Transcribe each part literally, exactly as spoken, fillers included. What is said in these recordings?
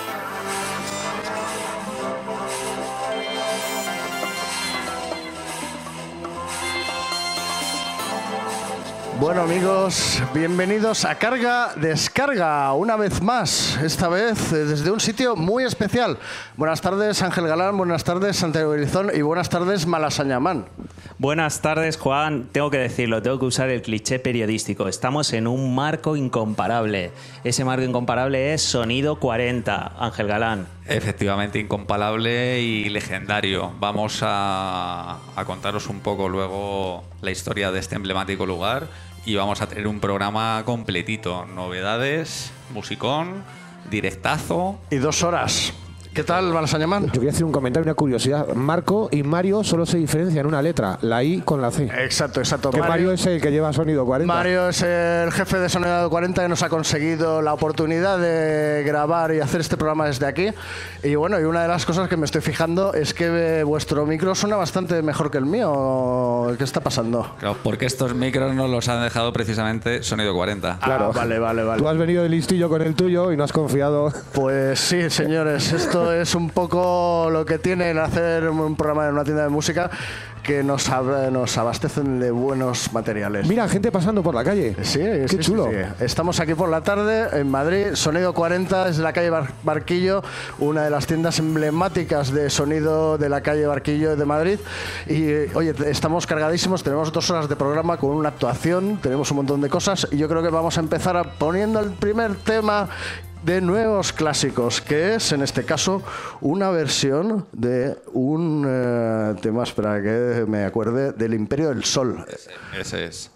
Bueno amigos, bienvenidos a Carga Descarga, una vez más, esta vez desde un sitio muy especial. Buenas tardes Ángel Galán, buenas tardes Santiago Berizón y buenas tardes Malasañamán. Buenas tardes Juan, tengo que decirlo, tengo que usar el cliché periodístico. Estamos en un marco incomparable. Ese marco incomparable es Sonido cuarenta, Ángel Galán. Efectivamente, incomparable y legendario. Vamos a, a contaros un poco luego la historia de este emblemático lugar y vamos a tener un programa completito. Novedades, musicón, directazo. Y dos horas. ¿Qué tal, Malasañamán? Yo quería hacer un comentario, una curiosidad. Marco y Mario solo se diferencian en una letra, la I con la C. Exacto, exacto. Que Mario, Mario es el que lleva Sonido cuarenta. Mario es el jefe de Sonido cuarenta que nos ha conseguido la oportunidad de grabar y hacer este programa desde aquí. Y bueno, y una de las cosas que me estoy fijando es que vuestro micro suena bastante mejor que el mío. ¿Qué está pasando? Claro, porque estos micros nos los han dejado precisamente Sonido cuarenta. Claro. Ah, vale, vale, vale. Tú has venido de listillo con el tuyo y no has confiado. Pues sí, señores, esto es un poco lo que tiene el hacer un programa en una tienda de música, que nos, ab- nos abastecen de buenos materiales. Mira, gente pasando por la calle. Sí, qué sí, chulo. Sí, sí. Estamos aquí por la tarde en Madrid, Sonido cuarenta, desde la calle Bar- Barquillo, una de las tiendas emblemáticas de sonido de la calle Barquillo de Madrid. Y oye, estamos cargadísimos, tenemos dos horas de programa con una actuación, tenemos un montón de cosas y yo creo que vamos a empezar a poniendo el primer tema de nuevos clásicos, que es en este caso una versión de un eh, tema, espera que me acuerde, del Imperio del Sol. Ese, ese es.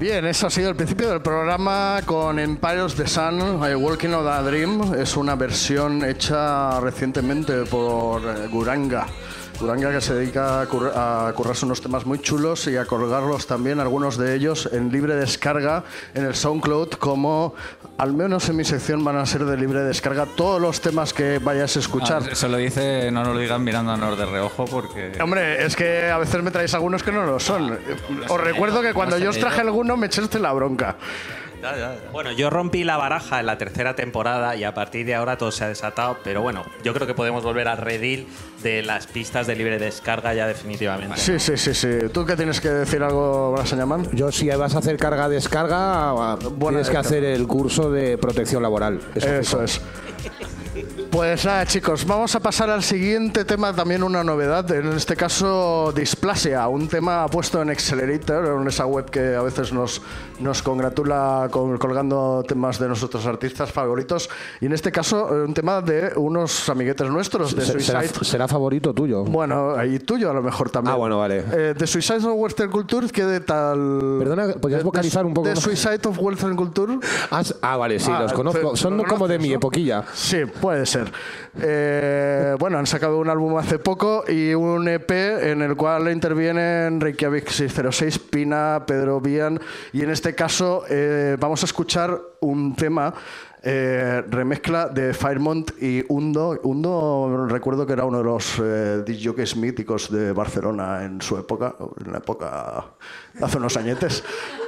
Bien, eso ha sido el principio del programa con Empire of the Sun, eh, Walking on a Dream. Es una versión hecha recientemente por eh, Guranga. Guranga, que se dedica a, curr a currarse unos temas muy chulos y a colgarlos también, algunos de ellos, en libre descarga en el SoundCloud, como al menos en mi sección van a ser de libre descarga todos los temas que vayas a escuchar. Ah, se lo dice, no nos lo digan mirándonos de reojo porque... Hombre, es que a veces me traéis algunos que no lo son. Os recuerdo que cuando yo os traje alguno me echaste la bronca. Ya, ya, ya. Bueno, yo rompí la baraja en la tercera temporada y a partir de ahora todo se ha desatado, pero bueno, yo creo que podemos volver al redil de las pistas de libre descarga ya definitivamente. Sí, sí, sí, sí. ¿Tú qué tienes que decir algo, Brasañamán? Yo, si vas a hacer carga-descarga, tienes que hacer el curso de protección laboral. Eso, Eso es. Pues nada, chicos, vamos a pasar al siguiente tema, también una novedad, en este caso Displasia, un tema puesto en Accelerator, en esa web que a veces nos, nos congratula con, colgando temas de nuestros artistas favoritos, y en este caso un tema de unos amiguetes nuestros, de ¿Será, Suicide. ¿Será favorito tuyo? Bueno, y tuyo a lo mejor también. Ah, bueno, vale. Eh, de Suicide of Western Culture, ¿qué de tal? Perdona, ¿podrías vocalizar un poco? De Suicide of Western Culture. Ah, ah, vale, sí, Ah, los conozco. te- Son ¿lo como de conoces, mi no? epoquilla. Sí, puede ser. Eh, bueno, han sacado un álbum hace poco y un E P en el cual intervienen Reykjavik seiscientos seis, Pina, Pedro Bian, y en este caso eh, vamos a escuchar un tema eh, remezcla de Firemont y Undo. Undo, recuerdo que era uno de los eh, disc jockeys míticos de Barcelona en su época, en la época hace unos añetes.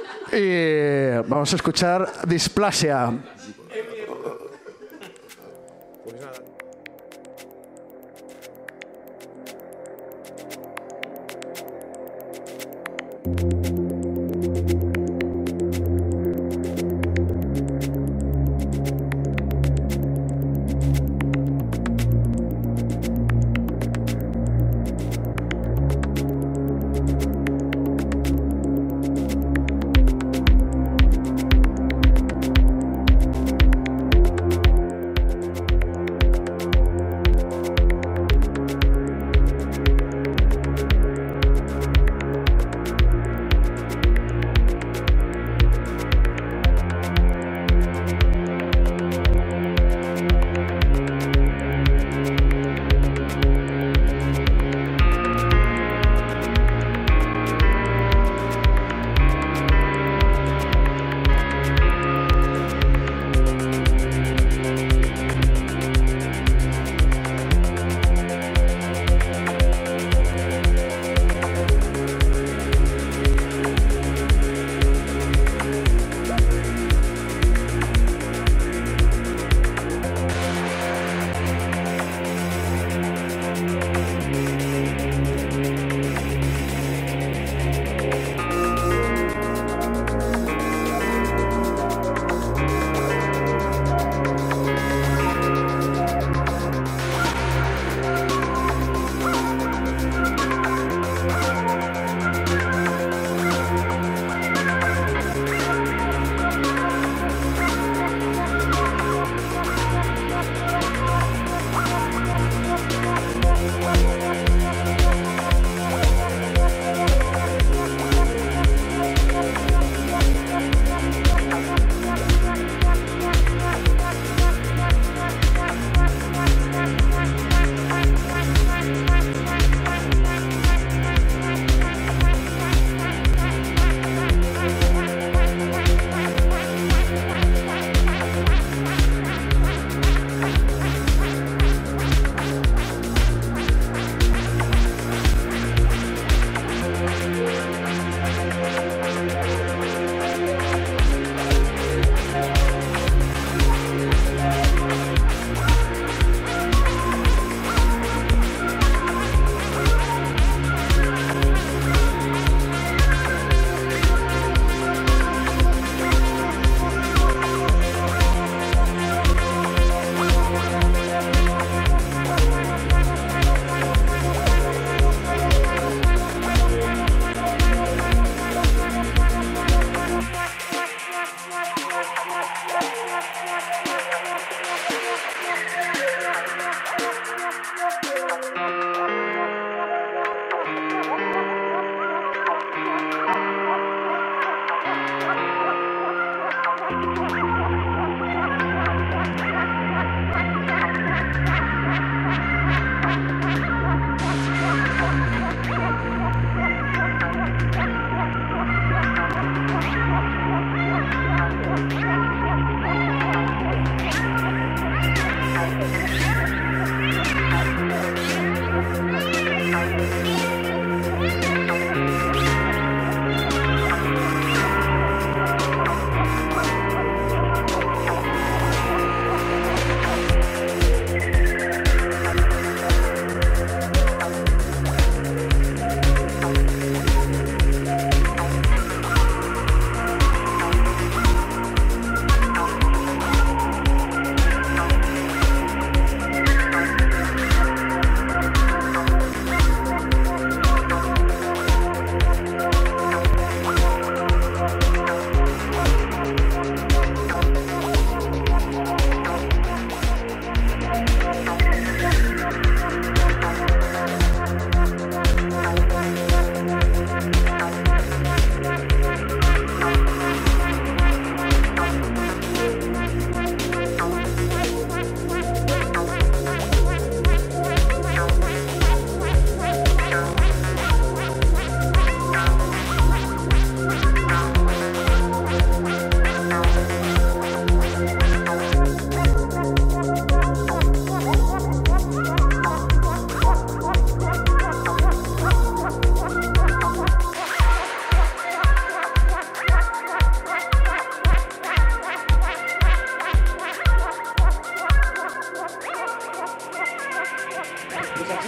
Y vamos a escuchar Displasia. Thank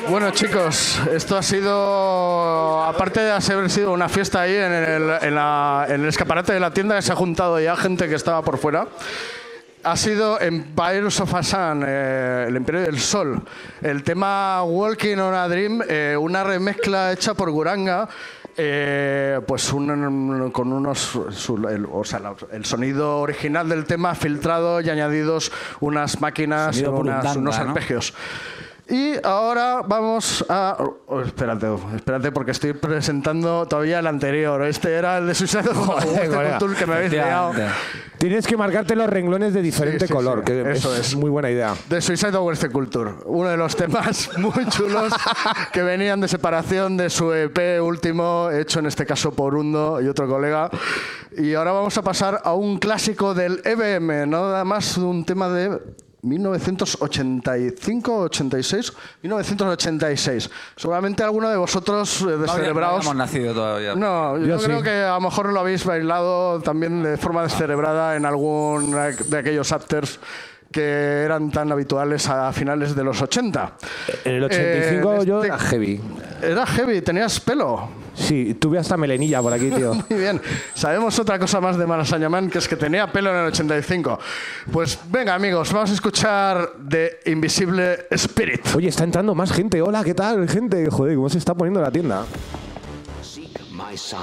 Bueno, chicos, esto ha sido, aparte de haber sido una fiesta ahí en el, en la, en el escaparate de la tienda, que se ha juntado ya gente que estaba por fuera, ha sido Empires of a Sun, eh, el Imperio del Sol. El tema Walking on a Dream, eh, una remezcla hecha por Guranga, eh, pues un, con unos, su, el, o sea, el sonido original del tema filtrado y añadidos unas máquinas, unas, unos arpegios. Y ahora vamos a... Oh, espérate, espérate, porque estoy presentando todavía el anterior. Este era el de Suicide Culture que me habéis liado. Tienes que marcarte los renglones de diferente sí, sí, color, sí. que eso es, es muy buena idea. De Suicide Culture, uno de los temas muy chulos que venían de separación de su E P último, hecho en este caso por Undo y otro colega. Y ahora vamos a pasar a un clásico del E B M, no nada más un tema de mil novecientos ochenta y cinco, ochenta y seis, mil novecientos ochenta y seis. Seguramente alguno de vosotros eh, descerebrados... No, no hemos nacido todavía. No, yo, yo creo sí. que a lo mejor lo habéis bailado también de forma descerebrada en algún de aquellos afters que eran tan habituales a finales de los ochenta. En el ochenta y cinco eh, yo este, era heavy. Era heavy, tenías pelo. Sí, tuve hasta melenilla por aquí, tío. Muy bien. Sabemos otra cosa más de Malasaña Man, que es que tenía pelo en el ochenta y cinco. Pues venga, amigos, vamos a escuchar The Invisible Spirit. Oye, está entrando más gente. Hola, ¿qué tal, gente? Joder, ¿cómo se está poniendo la tienda? Seek my side.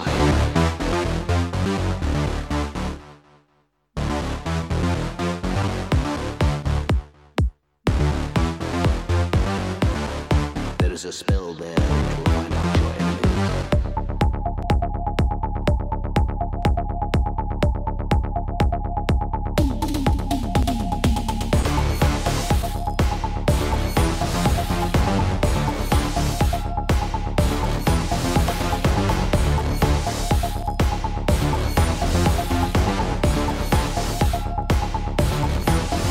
There's a spell there to find out your enemies.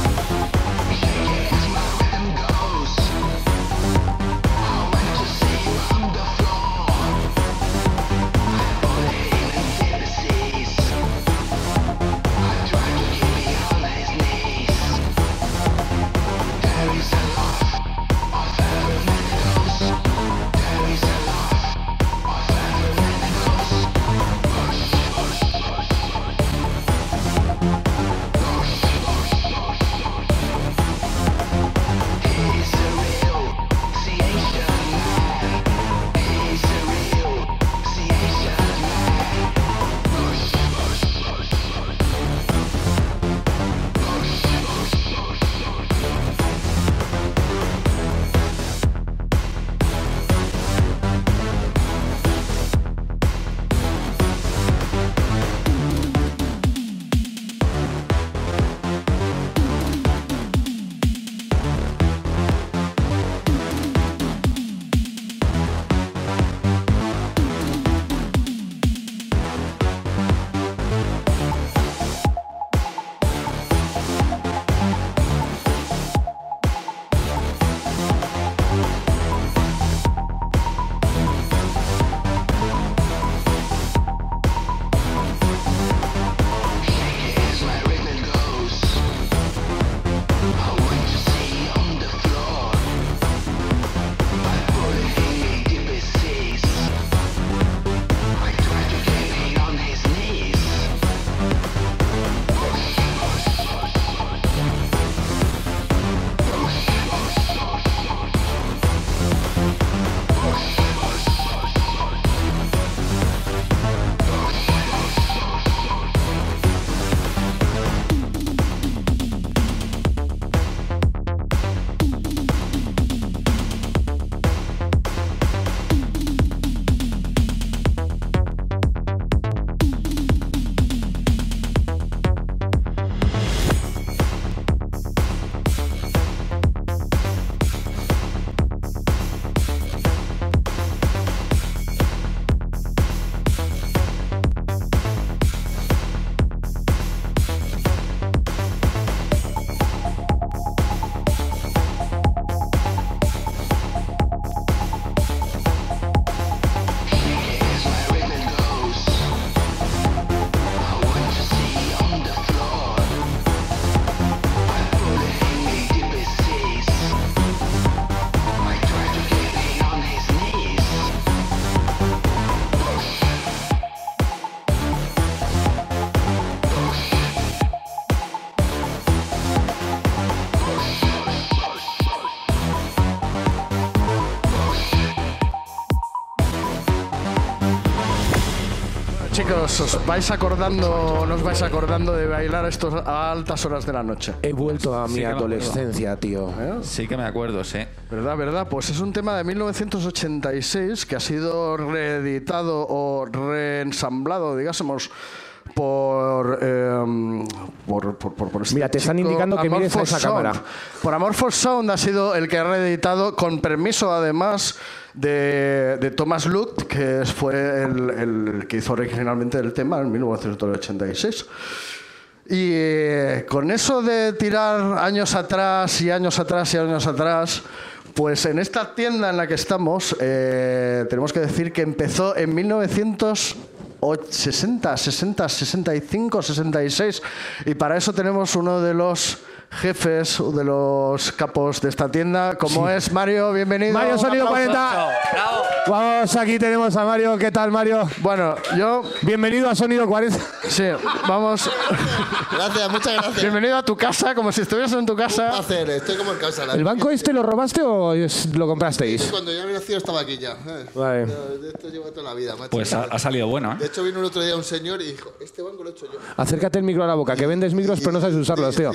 See chicos, os vais acordando, no os vais acordando de bailar estos a altas horas de la noche. He vuelto a mi Sí que me adolescencia, tío. ¿Eh? Sí que me acuerdo, sí. ¿Verdad, verdad? Pues es un tema de mil novecientos ochenta y seis que ha sido reeditado o reensamblado, digásemos, por, eh, por, por, por, por este Mira, te están chico, indicando que mires a Amorphous esa Sound. cámara. Por Amorphous Sound ha sido el que ha reeditado, con permiso además de, de Thomas Lucht, que fue el, el que hizo originalmente el tema en mil novecientos ochenta y seis. Y eh, con eso de tirar años atrás y años atrás y años atrás, pues en esta tienda en la que estamos, eh, tenemos que decir que empezó en mil novecientos sesenta, sesenta, sesenta y cinco, sesenta y seis, y para eso tenemos uno de los jefes, de los capos de esta tienda, como Sí. es Mario. Bienvenido. Mario Un Sonido aplauso. cuarenta. Vamos, aquí tenemos a Mario. ¿Qué tal, Mario? Bueno, yo, Bienvenido a Sonido cuarenta. sí, vamos. Gracias, muchas gracias. Bienvenido a tu casa, como si estuvieras en tu Un casa. placer, estoy como en casa. La ¿El banco este lo robaste o es- lo comprasteis? Cuando yo había nacido estaba aquí ya. ¿eh? Vale. Yo de esto llevo toda la vida, macho. Pues ha, ha salido bueno, De ¿eh? hecho, vino el otro día un señor y dijo, este banco lo he hecho yo. Acércate el micro a la boca, que vendes micros pero no sabes usarlos, tío. Y- y-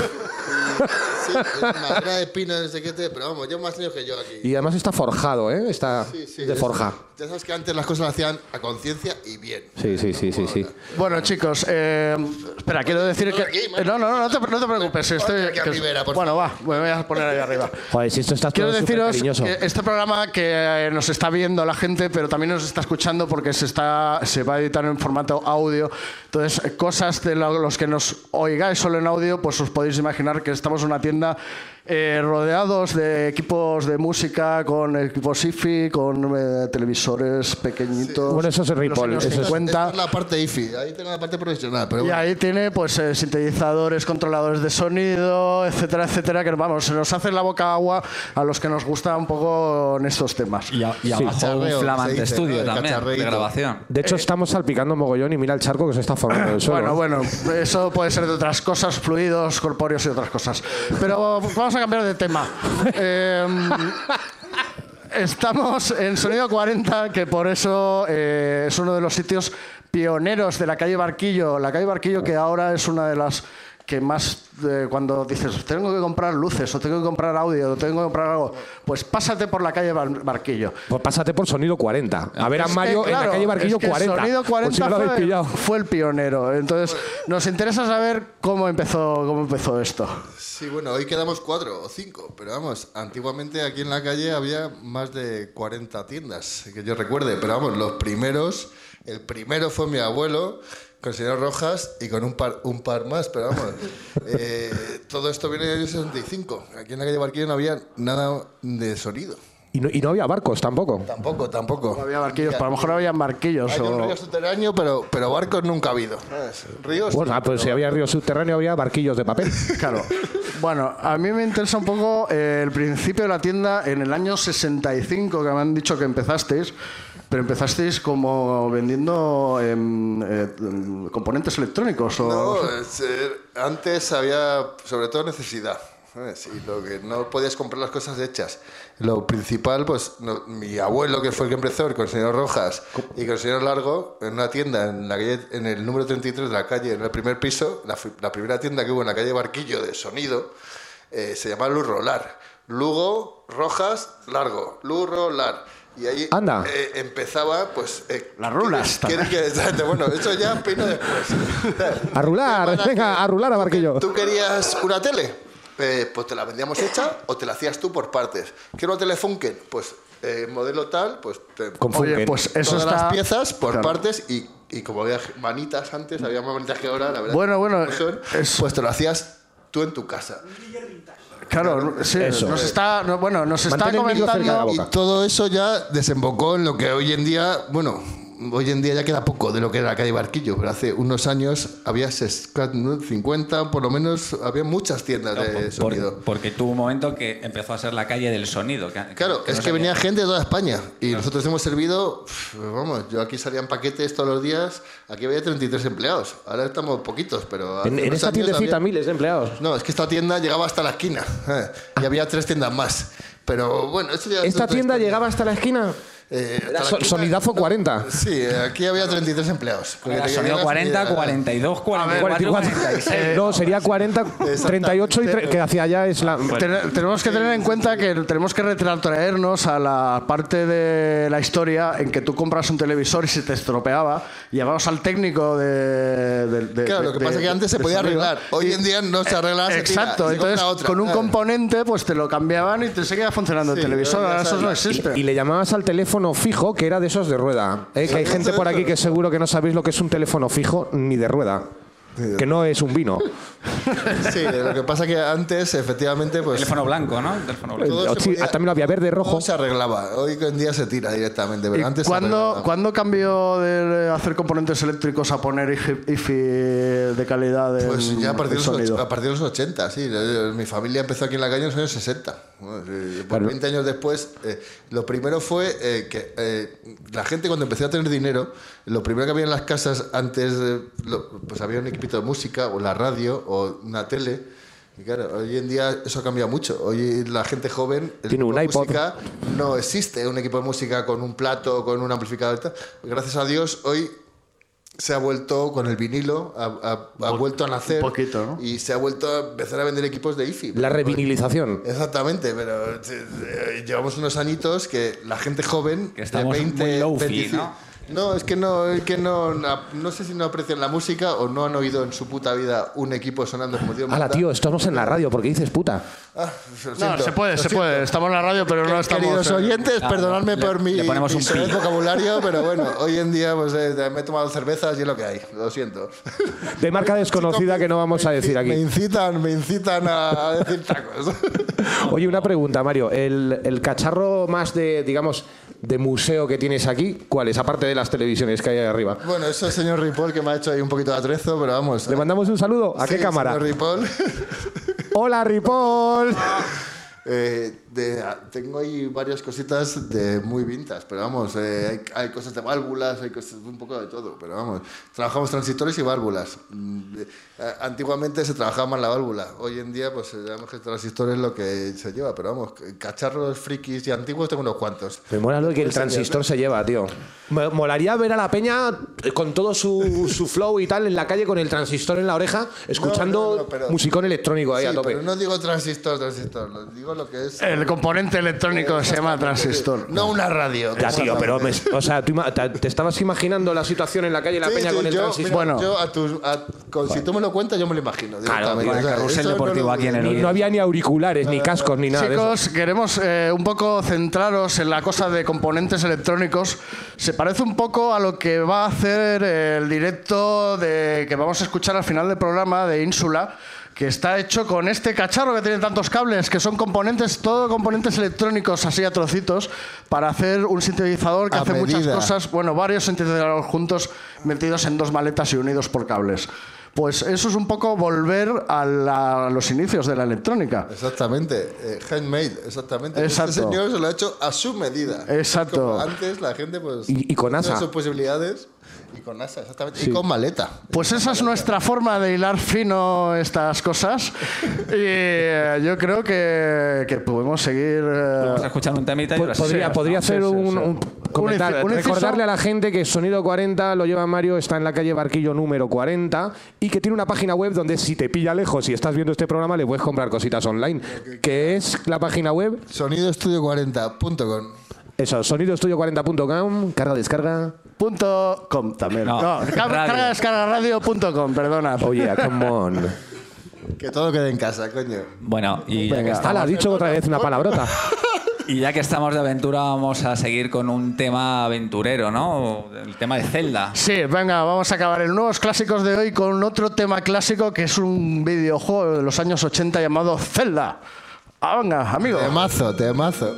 sí, es madera de pino, no sé qué, te- pero vamos, llevo más años que yo aquí. Y además está forjado, ¿eh? Está Sí, sí, de es- forja. Ya sabes que antes las cosas las hacían a conciencia y bien. Sí, sí, sí, sí, sí. Bueno, chicos, eh, espera, quiero decir que... aquí, Mario. No, no, no, no te, no te preocupes. Estoy, aquí a que- Rivera, por bueno, va, me voy a poner ahí arriba. Joder, si esto está Quiero todo súper deciros cariñoso. que este programa que eh, nos está viendo la gente, pero también nos está escuchando porque se está se va a editar en formato audio. Entonces, eh, cosas de lo- los que nos oigáis solo en audio, pues os podéis imaginar que estamos en una tienda eh, rodeados de equipos de música, con equipos hi-fi, con eh, televisores pequeñitos. Bueno, eso es el de los Ripoll, años eso es- cincuenta. Esta es la parte I F I, ahí tengo la parte profesional. Pero Y bueno. ahí tiene pues eh, sintetizadores, controladores de sonido, etcétera, etcétera, que vamos, se nos hace la boca agua a los que nos gusta un poco en estos temas. Y, a- y abajo un Cacharreo, flamante se dice, estudio ¿no? El también, de cacharreíto. grabación. De hecho, estamos salpicando mogollón y mira el charco que se está formando en el suelo. Bueno, bueno, eso puede ser de otras cosas, fluidos, corpóreos y otras cosas. Pero vamos a cambiar de tema. Eh, estamos en Sonido cuarenta, que por eso eh, es uno de los sitios pioneros de la calle Barquillo. La calle Barquillo, que ahora es una de las que más, eh, cuando dices, tengo que comprar luces, o tengo que comprar audio, o tengo que comprar algo, pues pásate por la calle Bar- Barquillo. Pues pásate por Sonido cuarenta. A ver a Es que, Mario en claro, la calle Barquillo es que cuarenta. Sonido por cuarenta si no lo habéis fue, pillado. fue el pionero. Entonces, nos interesa saber cómo empezó, cómo empezó esto. Sí, bueno, hoy quedamos cuatro o cinco, pero vamos, antiguamente aquí en la calle había más de cuarenta tiendas, que yo recuerde, pero vamos, los primeros, el primero fue mi abuelo, con el señor Rojas y con un par, un par más, pero vamos, eh, todo esto viene del año sesenta y cinco, aquí en la calle Barquillo no había nada de sonido, Y no, y no había barcos tampoco. tampoco, tampoco. No había barquillos, a lo mejor había barquillos. Hay un O... río subterráneo, pero, pero barcos nunca ha habido. ¿sabes? Ríos. Bueno, ah, pues si había río subterráneo había barquillos de papel. Claro. Bueno, a mí me interesa un poco eh, el principio de la tienda en el año sesenta y cinco, que me han dicho que empezasteis, pero empezasteis como vendiendo em, eh, em, componentes electrónicos. O... No, es, eh, antes había sobre todo necesidad. ¿sabes? Y lo que no podías comprar las cosas hechas. Lo principal, pues no- mi abuelo, que fue el que empezó con el señor Rojas y con el señor Largo, en una tienda en, la calle, en el número treinta y tres de la calle, en el primer piso, la, fi- la primera tienda que hubo en la calle Barquillo de sonido, eh, se llamaba Luz Rolar. Lugo, Rojas, Largo. Luz Rolar. Y ahí Anda. eh, empezaba, pues... eh, Las rulas ¿quieres- quieres que- exacto, bueno, eso ya vino después. A rular, Semana venga, que- a rular a Barquillo. ¿Tú querías una tele? Eh, pues te la vendíamos hecha o te la hacías tú por partes. ¿Quiero una tele Funken? Pues eh, modelo tal, pues te, Con Oye, Funken. pues eso todas está... las piezas por Claro. partes y, y como había manitas antes, había más manitas que ahora, la verdad. Bueno, bueno, como son, es- pues te lo hacías tú en tu casa. Claro, sí, Eso. nos está, no, bueno, nos está Mantén el micro cerca de la comentando... boca. Y todo eso ya desembocó en lo que hoy en día, bueno, hoy en día ya queda poco de lo que era la calle Barquillo, pero hace unos años había ses- cincuenta, por lo menos, había muchas tiendas de Por- sonido. porque tuvo un momento que empezó a ser la calle del sonido. que- Claro, que es no que sabía. venía gente de toda España y nosotros hemos servido, pf, vamos, yo aquí salían paquetes todos los días, aquí había treinta y tres empleados, ahora estamos poquitos, pero... hace En, en unos esta años tiendecita había- miles de empleados. No, es que esta tienda llegaba hasta la esquina eh, y había tres tiendas más, pero bueno, eso ya es ¿Esta otra tienda historia. llegaba hasta la esquina? Eh, Era hasta so- la quinta- sonidazo cuarenta. Sí, aquí había treinta y tres empleados. Con que Era te sonido quedas cuarenta, y- cuarenta y dos, cuarenta y cuatro, cuarenta y seis. No, sería cuarenta, treinta y ocho y tre- que hacia allá es la... Ten- tenemos que tener en cuenta que tenemos que retrotraernos a la parte de la historia en que tú compras un televisor y se te estropeaba, llevamos al técnico de, de- de- Claro, lo que de- pasa es que antes se de podía sonido. arreglar. Hoy en día no se arregla, se tira, Exacto, se entonces compra otra. con un Claro. componente pues te lo cambiaban y te seguía funcionando Sí, el televisor, ya ahora eso no sabes. existe. Y le llamabas al teléfono fijo, que era de esos de rueda. ¿eh? Que hay gente por aquí que seguro que no sabéis lo que es un teléfono fijo ni de rueda. Que no es un vino. Sí, lo que pasa es que antes, efectivamente, pues. Teléfono blanco, ¿no? Teléfono blanco. todo O se sí, podía- también lo había verde, rojo. todo se arreglaba. Hoy en día se tira directamente, pero ¿Y antes se ¿Cuándo, arreglaba. ¿Cuándo cambió de hacer componentes eléctricos a poner I F I de calidad en Pues ya a partir, el de los, sonido? och- a partir de los ochenta, sí. Mi familia empezó aquí en la calle en los años sesenta. Bueno, sí, por Claro. veinte años después, eh, lo primero fue eh, que eh, la gente cuando empezó a tener dinero, lo primero que había en las casas antes, eh, lo- pues había un equipito de música o la radio o una tele. Y claro, hoy en día eso ha cambiado mucho. Hoy la gente joven, el Tiene equipo un de iPod. música, no existe un equipo de música con un plato, con un amplificador y tal. Gracias a Dios, hoy se ha vuelto con el vinilo, ha, ha- ha vuelto a nacer un poquito, ¿no? y se ha vuelto a empezar a vender equipos de I F I. La revinilización. Exactamente, pero eh, eh, llevamos unos añitos que la gente joven Que estamos de veinte, muy low-fi, veinticinco ¿no? No, es que no, es que no, no, no sé si no aprecian la música o no han oído en su puta vida un equipo sonando como Dios Hala, manda. tío, estamos en la radio, porque dices puta. Ah, lo No, siento, se puede, lo se siento. puede. Estamos en la radio, pero no estamos... Queridos eh, oyentes, Ah, perdonadme le- por mi, le ponemos mi un soez pi. vocabulario, pero bueno, hoy en día pues, eh, me he tomado cervezas y es lo que hay, lo siento. De marca desconocida que no vamos a decir Me aquí. incitan, me incitan a decir tacos. Oye, una pregunta, Mario. El, el cacharro más de, digamos, de museo que tienes aquí, ¿cuál es? Aparte de las televisiones que hay ahí arriba. Bueno, eso es el señor Ripoll que me ha hecho ahí un poquito de atrezo, pero vamos. ¿Le mandamos un saludo? ¿A qué Sí, cámara? señor Ripoll. ¡Hola, Ripoll! Eh, de- tengo ahí varias cositas de muy vintage, pero vamos, eh, hay, hay cosas de válvulas, hay cosas un poco de todo, pero vamos, trabajamos transistores y válvulas. Mm, eh, Antiguamente se trabajaba más la válvula, hoy en día pues sabemos que el transistor es lo que se lleva, pero vamos, cacharros frikis y antiguos tengo unos cuantos. Me mola lo que el transistor se lleva, tío. Me molaría ver a la peña con todo su, su flow y tal en la calle con el transistor en la oreja, escuchando No, no, no, pero- musicón electrónico ahí Sí, a tope. pero no digo transistor, transistor, lo- digo lo que es... El componente electrónico se llama transistor. No una radio. Ya, tío, pero me- o sea, tú ima- te, te estabas imaginando la situación en la calle, la Sí, peña sí, con el yo, transistor. mira, Bueno. yo a tus- a- con- si tú me lo cuentas, yo me lo imagino. Claro, directamente. con el O sea, carrusel eso no deportivo lo- aquí en el Ni- no había ni auriculares, ni cascos, ni nada de eso. Chicos, queremos eh, un poco centraros en la cosa de componentes electrónicos. Se parece un poco a lo que va a hacer el directo de, que vamos a escuchar al final del programa de Ínsula, que está hecho con este cacharro que tiene tantos cables, que son componentes, todo componentes electrónicos así a trocitos, para hacer un sintetizador que A hace muchas medida. cosas, bueno, varios sintetizadores juntos, metidos en dos maletas y unidos por cables. Pues eso es un poco volver a, la- a los inicios de la electrónica. Exactamente, eh, handmade, exactamente. Exacto. Este señor se lo ha hecho a su medida. Exacto. Como antes la gente pues Y- y con tenía asa. sus posibilidades y con asa, exactamente, y con maleta. Pues esa es nuestra forma de hilar fino estas cosas. Y eh, yo creo que, que podemos seguir. eh, Vamos a escuchar un temita y ahora sí. Podría, Sí, podría sí, hacer sí, un, sí. un comentar- Un inciso- un inciso- recordarle a la gente que Sonido cuarenta lo lleva Mario, está en la calle Barquillo número cuarenta y que tiene una página web donde si te pilla lejos y estás viendo este programa le puedes comprar cositas online. Que es la página web, sonido estudio cuarenta punto com. eso, sonido estudio cuarenta punto com, carga, descarga. punto com también. No, No, car- radio. carga descarga radio punto com, perdona. Oye, come on. Que todo quede en casa, coño. Bueno, y ya, que Venga. estamos, Hala, ha dicho otra vez una palabrota. y ya que estamos de aventura, vamos a seguir con un tema aventurero, ¿no? El tema de Zelda. Sí, venga, vamos a acabar el nuevos clásicos de hoy con otro tema clásico que es un videojuego de los años ochenta llamado Zelda. Ah, venga, amigo. Temazo, temazo.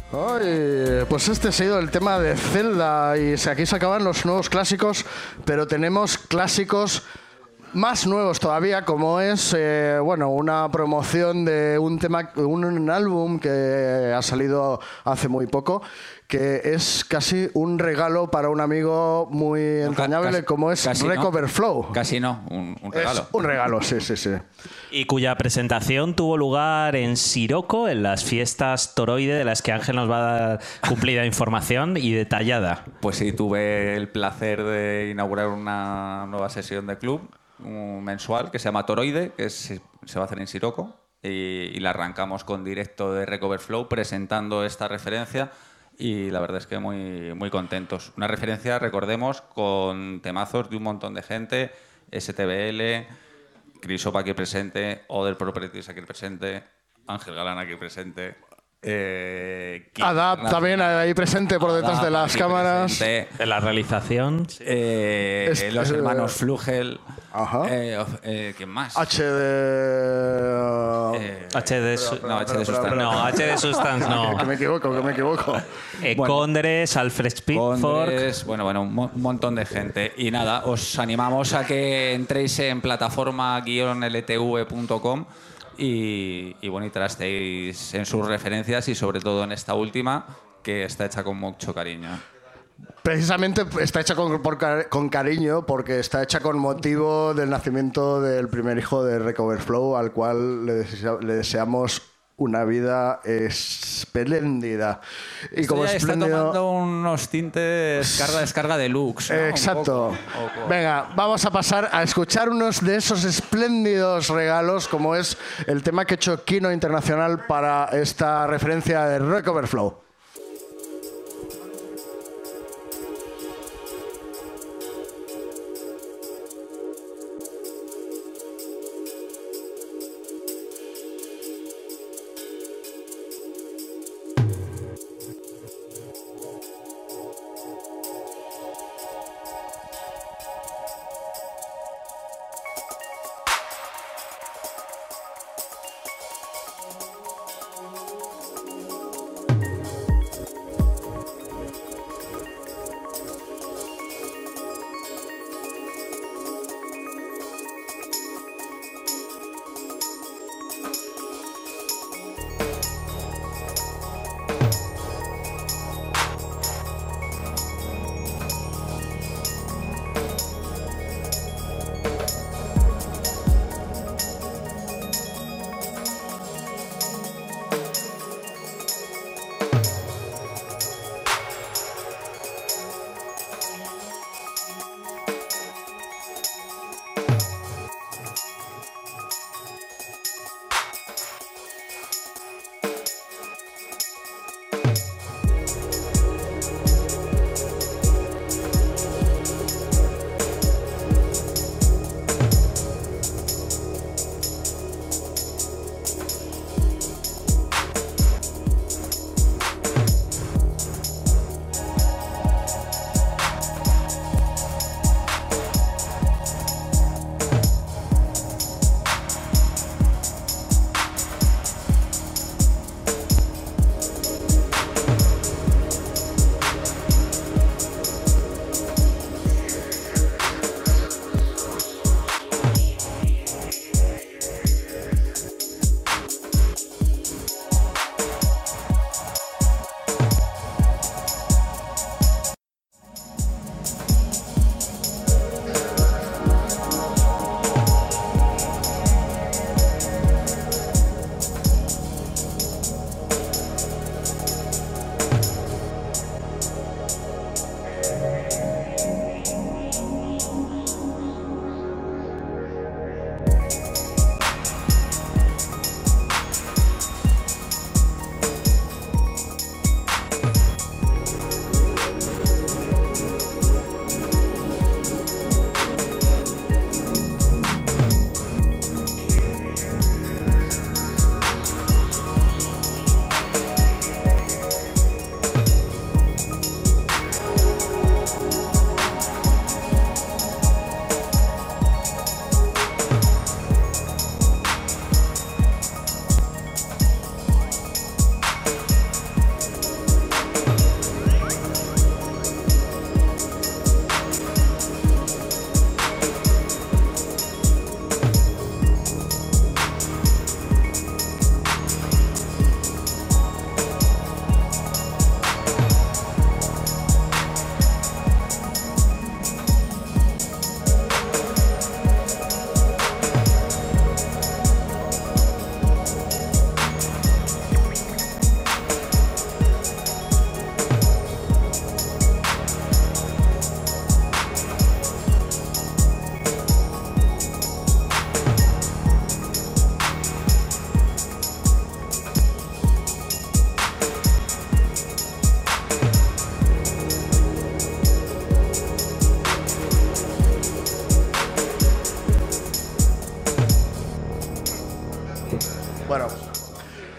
Ay, pues este ha sido el tema de Zelda y aquí se acaban los nuevos clásicos, pero tenemos clásicos más nuevos todavía, como es eh, bueno, una promoción de un tema, un, un álbum que ha salido hace muy poco, que es casi un regalo para un amigo muy entrañable, casi, como es Recover no. Flow. Casi no, un, un regalo. Es un regalo, sí, sí, sí. Y cuya presentación tuvo lugar en Siroco, en las fiestas Toroide, de las que Ángel nos va a dar cumplida información y detallada. Pues sí, tuve el placer de inaugurar una nueva sesión de club un mensual que se llama Toroide, que es, se va a hacer en Siroco, y, y la arrancamos con directo de Recover Flow presentando esta referencia y la verdad es que muy, muy contentos. Una referencia, recordemos, con temazos de un montón de gente, S T B L, Crisop aquí presente, Other Properties aquí presente, Ángel Galán aquí presente. Eh, Adap también ahí presente por detrás Adap de las aquí cámaras. presente. De la realización. Eh, Es- los eh, hermanos Flugel. Ajá. Eh, of- eh, ¿Quién más? H D... Eh, H D Su- no, H D Substance. No, H D Substance no. Que me equivoco, que me equivoco. Eh, Bueno. Condres, Alfred Pitchfork. Condres, bueno, bueno, un, mo- un montón de gente. Y nada, os animamos a que entréis en plataforma guion l t v punto com y, y bueno, y trastéis en sus referencias y sobre todo en esta última, que está hecha con mucho cariño. Precisamente está hecha con, por car- con cariño porque está hecha con motivo del nacimiento del primer hijo de Recover Flow, al cual le, desea- le deseamos una vida espléndida. Y Esto como ya está espléndido... tomando unos tintes carga descarga deluxe, ¿no? Un Exacto. poco, un poco. Venga, vamos a pasar a escuchar unos de esos espléndidos regalos, como es el tema que ha hecho Kino Internacional para esta referencia de Recover Flow.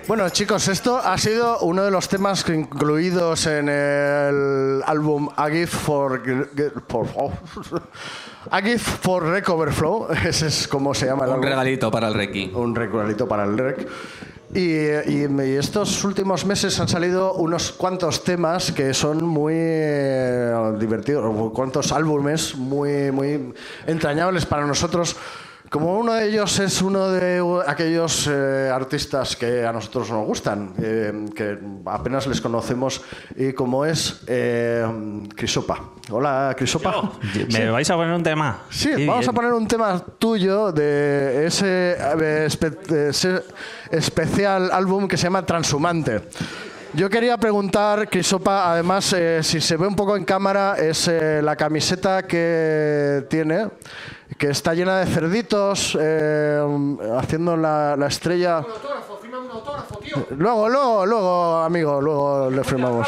Bueno, chicos, esto ha sido uno de los temas que incluidos en el álbum A Gift for, for oh, A Gift for Recover Flow. Ese es como se llama el Un álbum. regalito para el Reiki. Un regalito para el rec. Y, y, y estos últimos meses han salido unos cuantos temas que son muy eh, divertidos, cuantos álbumes muy, muy entrañables para nosotros. Como uno de ellos es uno de aquellos eh, artistas que a nosotros nos gustan, eh, que apenas les conocemos, y como es eh, Crisopa. Hola, Crisopa. ¿Me sí. vais a poner un tema? Sí, Qué vamos bien. a poner un tema tuyo de ese, eh, espe ese especial álbum que se llama Transhumante. Yo quería preguntar, Crisopa, además, eh, si se ve un poco en cámara, es eh, la camiseta que tiene, que está llena de cerditos, eh, haciendo la, la estrella. Un autógrafo, fírmame un autógrafo, tío. Luego, luego, luego, amigo, luego le firmamos.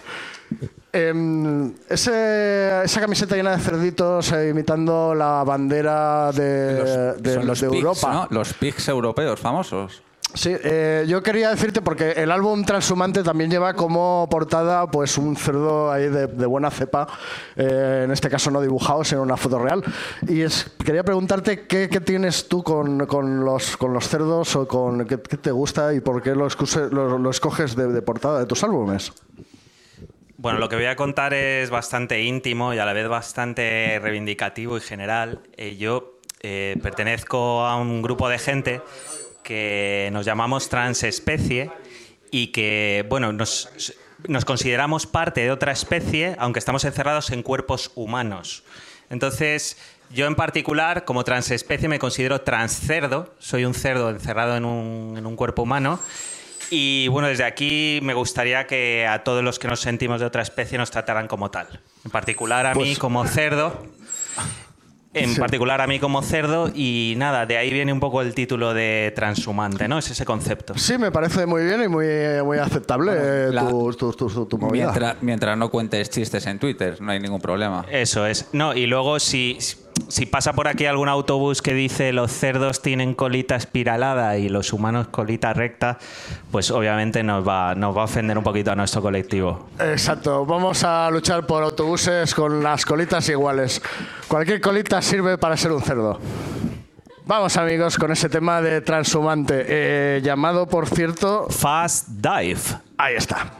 Eh, ese, esa camiseta llena de cerditos eh, imitando la bandera de, Los, de, son los de pigs, Europa. ¿no? Los pigs europeos famosos. Sí, eh, yo quería decirte porque el álbum Transhumante también lleva como portada pues un cerdo ahí de, de buena cepa, eh, en este caso no dibujado, sino una foto real. Y es, quería preguntarte qué, qué tienes tú con, con, los, con los cerdos o con qué, qué te gusta y por qué lo, excuse, lo, lo escoges de, de portada de tus álbumes. Bueno, lo que voy a contar es bastante íntimo y a la vez bastante reivindicativo y general. Eh, yo eh, pertenezco a un grupo de gente que nos llamamos transespecie y que, bueno, nos, nos consideramos parte de otra especie, aunque estamos encerrados en cuerpos humanos. Entonces, yo en particular, como transespecie, me considero transcerdo. Soy un cerdo encerrado en un, en un cuerpo humano. Y, bueno, desde aquí me gustaría que a todos los que nos sentimos de otra especie nos trataran como tal. En particular a Pues- mí como cerdo... En Sí. particular a mí como cerdo, y nada, de ahí viene un poco el título de transhumante, ¿no? Es ese concepto. Sí, me parece muy bien y muy, muy aceptable eh, la- tu, tu, tu, tu, tu movida. Mientras, mientras no cuentes chistes en Twitter, no hay ningún problema. Eso es. No, y luego si, si pasa por aquí algún autobús que dice los cerdos tienen colita espiralada y los humanos colita recta, pues obviamente nos va, nos va a ofender un poquito a nuestro colectivo. Exacto, vamos a luchar por autobuses con las colitas iguales. Cualquier colita sirve para ser un cerdo. Vamos, amigos, con ese tema de transhumante, eh, llamado, por cierto... Fast Dive. Ahí está.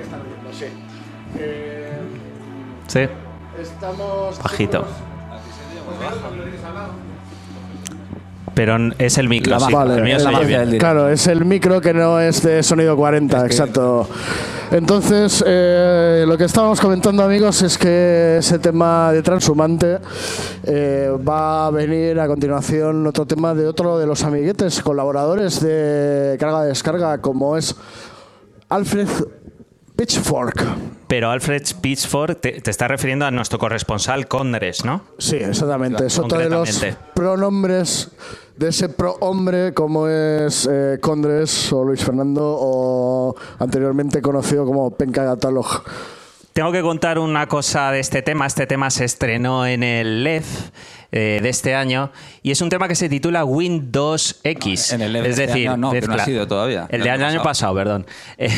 estar viendo, sí. Eh, Sí, estamos... bajito. Pero n- es el micro, La sí. vale, El mío es se la oye magia bien. del directo. Claro, es el micro que no es de sonido cuarenta, exacto. Entonces, eh, lo que estábamos comentando, amigos, es que ese tema de Transhumante eh, va a venir a continuación otro tema de otro de los amiguetes, colaboradores de Carga Descarga, como es Alfred Pitchfork. Pero Alfred Pitchfork te, te está refiriendo a nuestro corresponsal Condres, ¿no? Sí, exactamente. Es otro de los Concretamente. pronombres de ese prohombre como es eh, Condres o Luis Fernando o anteriormente conocido como Penca Catalog. Tengo que contar una cosa de este tema. Este tema se estrenó en el L E F eh, de este año y es un tema que se titula Windows X. En el L E F es de este decir, año no, que no ha mezcla- sido todavía. El del año pasado, perdón. Eh,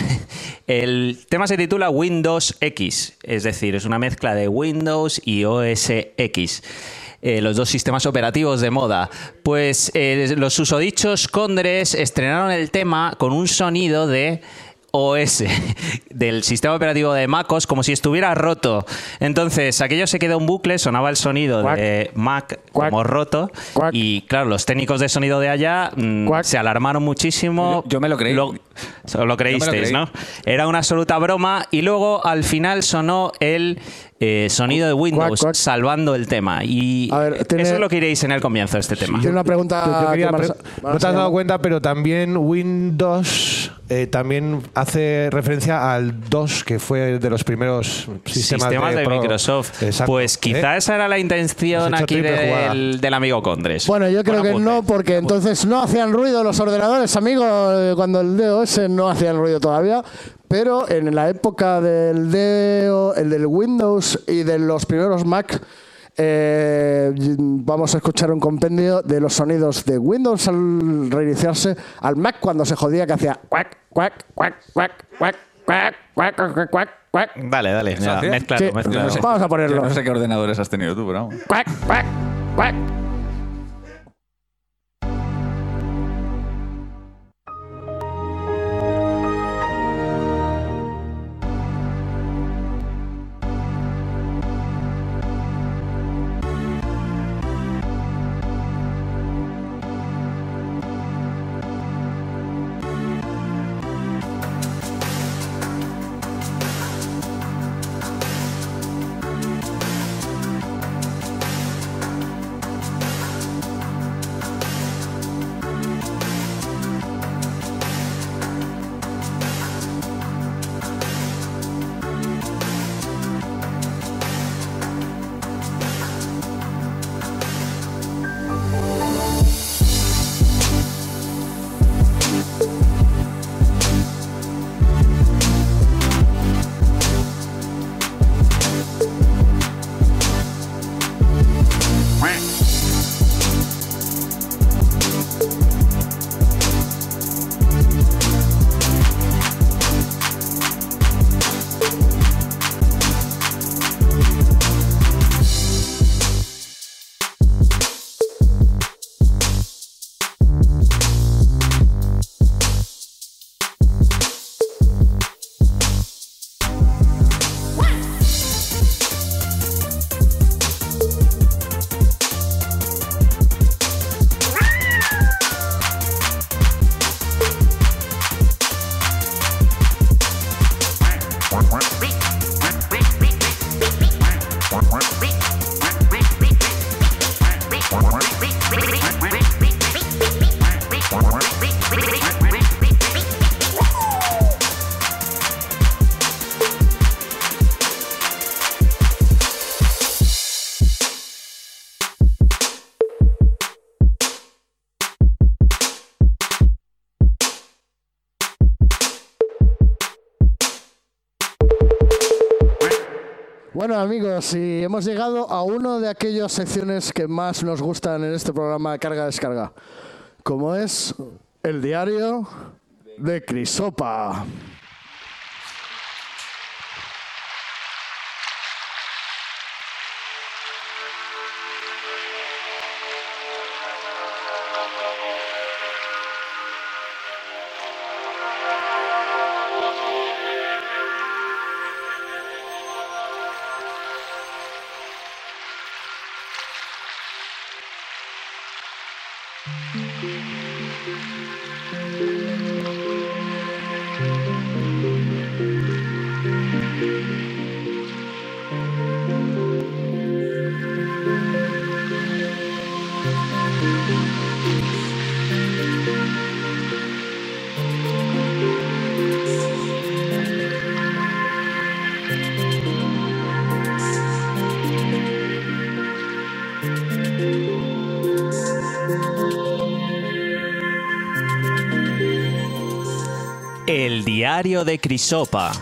el tema se titula Windows X, es decir, es una mezcla de Windows y O S X. Eh, los dos sistemas operativos de moda. Pues eh, los susodichos Condres estrenaron el tema con un sonido de O S del sistema operativo de MacOS como si estuviera roto. Entonces, aquello se quedó en bucle, sonaba el sonido Cuac. de Mac Cuac. como roto. Cuac. Y claro, los técnicos de sonido de allá mm, Cuac. se alarmaron muchísimo. Yo- yo me lo creí. Lo, lo Yo creísteis, me lo creí. ¿no? Era una absoluta broma. Y luego al final sonó el eh, sonido de Windows Cuac, cuac. salvando el tema. Y A ver, tiene- eso es lo que iréis en el comienzo de este tema. Tiene una pregunta. Yo- yo quería que pre- Mars- no te has dado cuenta, pero también Windows eh, también hace referencia al DOS, que fue de los primeros sistemas, Sistemas de, pro- Microsoft. Exacto. Pues quizá ¿Eh? esa era la intención Has hecho aquí triple jugada. del, del amigo Condres. Bueno, yo creo Buen que apunte. no, porque entonces no hacían ruido los ordenadores, amigos, eh, cuando el DOS no hacían ruido todavía. Pero en la época del D O, el del Windows y de los primeros Mac, eh, vamos a escuchar un compendio de los sonidos de Windows al reiniciarse, al Mac cuando se jodía, que hacía cuac, cuac, cuac, cuac, cuac, cuac, cuac, cuac, cuac, cuac. Dale, dale. Ya, hacía? mézclalo, Sí, mézclalo. vamos a ponerlo. Yo no sé qué ordenadores has tenido tú, pero vamos. Cuac, cuac, cuac. Bueno, amigos, y hemos llegado a una de aquellas secciones que más nos gustan en este programa de Carga-Descarga, como es el diario de Crisopa. El diario de Crisopa.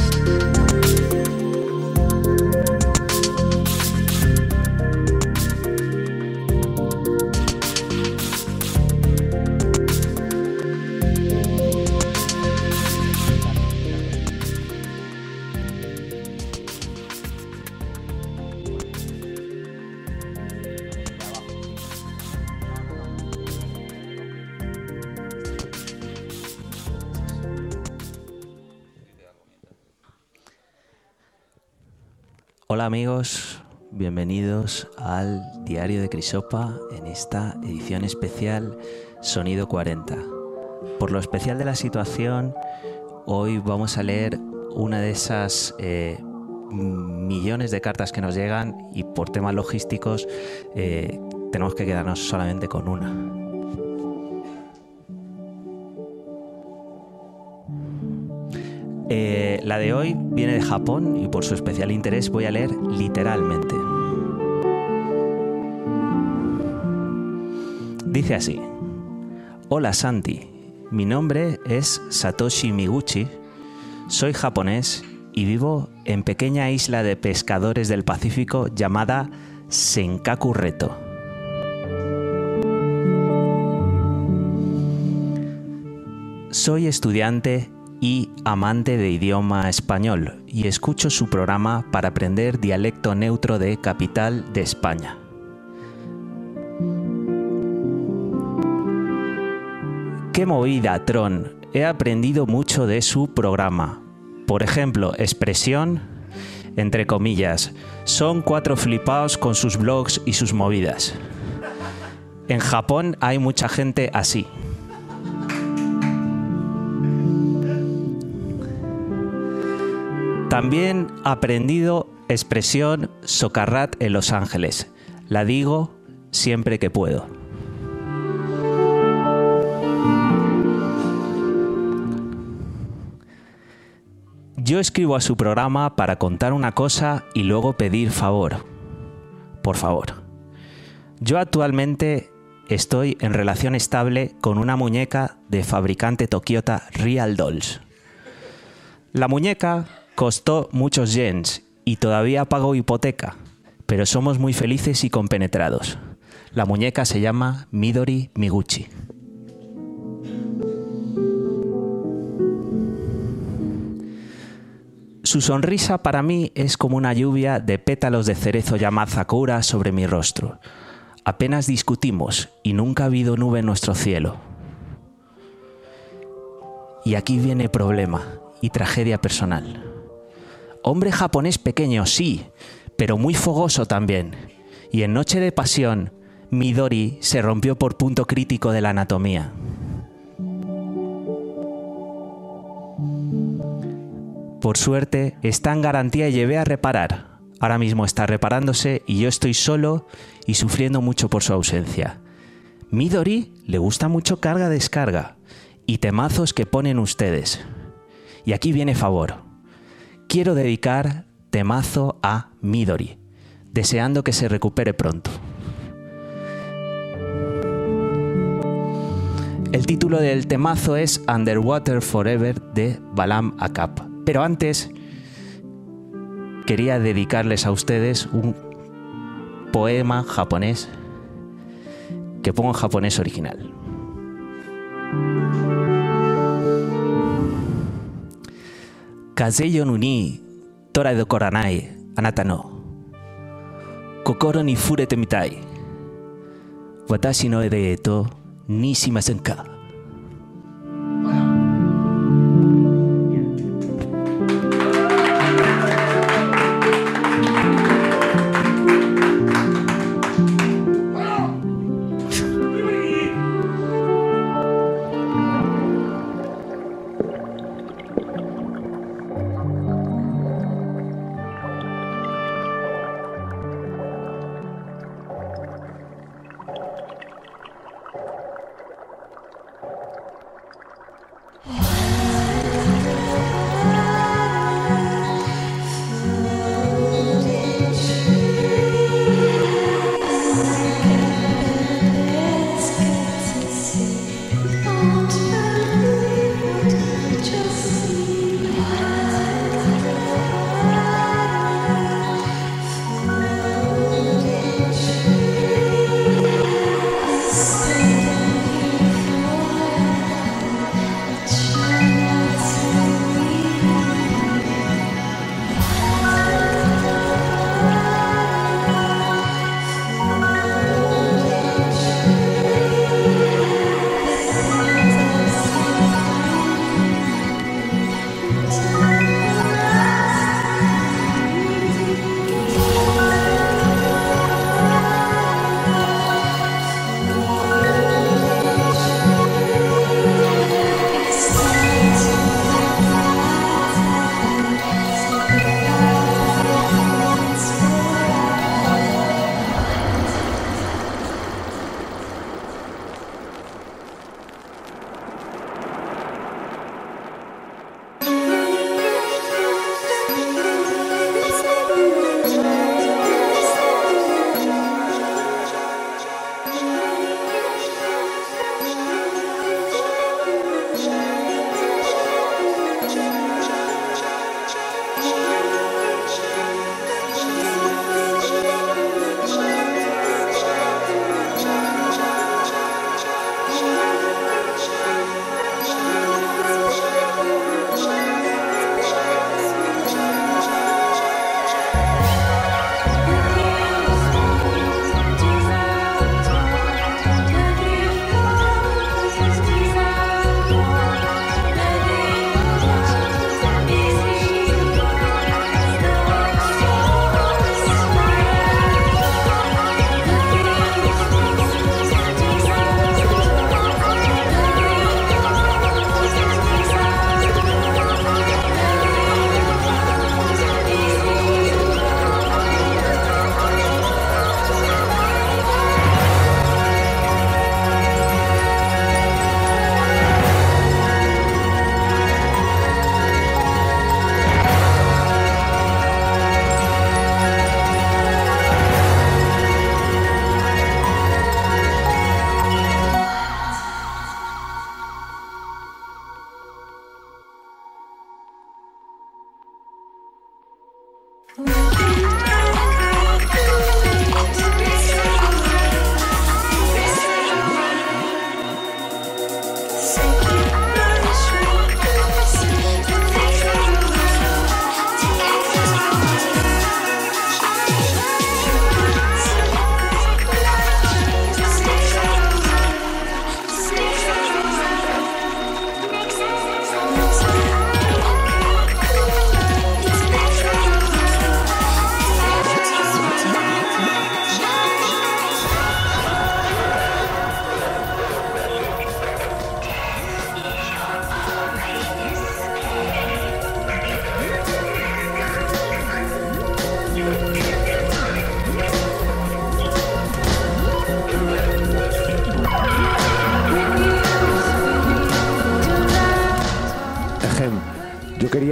Hola amigos, bienvenidos al Diario de Crisopa en esta edición especial Sonido cuarenta. Por lo especial de la situación, hoy vamos a leer una de esas eh, millones de cartas que nos llegan y por temas logísticos eh, tenemos que quedarnos solamente con una. Eh, la de hoy viene de Japón y por su especial interés voy a leer literalmente. Dice así: Hola Santi, mi nombre es Satoshi Miguchi, soy japonés y vivo en pequeña isla de pescadores del Pacífico llamada Senkaku Reto. Soy estudiante y amante de idioma español y escucho su programa para aprender dialecto neutro de capital de España. ¡Qué movida, Tron! He aprendido mucho de su programa. Por ejemplo, expresión, entre comillas, son cuatro flipaos con sus blogs y sus movidas. En Japón hay mucha gente así. También he aprendido expresión socarrat en Los Ángeles. La digo siempre que puedo. Yo escribo a su programa para contar una cosa y luego pedir favor. Por favor. Yo actualmente estoy en relación estable con una muñeca de fabricante Tokiota Real Dolls. La muñeca costó muchos yens y todavía pago hipoteca, pero somos muy felices y compenetrados. La muñeca se llama Midori Miguchi. Su sonrisa para mí es como una lluvia de pétalos de cerezo llamada Sakura sobre mi rostro. Apenas discutimos y nunca ha habido nube en nuestro cielo. Y aquí viene problema y tragedia personal. Hombre japonés pequeño, sí, pero muy fogoso también. Y en Noche de Pasión, Midori se rompió por punto crítico de la anatomía. Por suerte, está en garantía y llevé a reparar. Ahora mismo está reparándose y yo estoy solo y sufriendo mucho por su ausencia. Midori le gusta mucho carga-descarga y temazos que ponen ustedes. Y aquí viene favor. Quiero dedicar temazo a Midori, deseando que se recupere pronto. El título del temazo es Underwater Forever de Balam Akap. Pero antes quería dedicarles a ustedes un poema japonés que pongo en japonés original. Kaze yo ni tora de koranai anata no kokoro ni furete mitai watashi no ere to ni shimasen ka.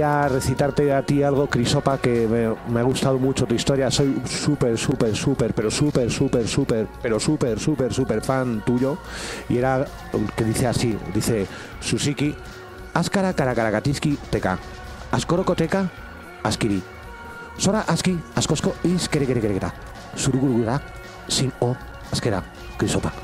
quería recitarte a ti algo, Crisopa, que me, me ha gustado mucho tu historia. Soy súper, súper, súper, pero súper, súper, súper, pero súper, súper, súper fan tuyo. Y era que dice así, dice Susiki, Askara Karakaragatiski Teka, Askorokoteka Askiri, Sora Aski, Askosko Iskerekerekereta, Surugurugura, Sin O, Askera, Crisopa.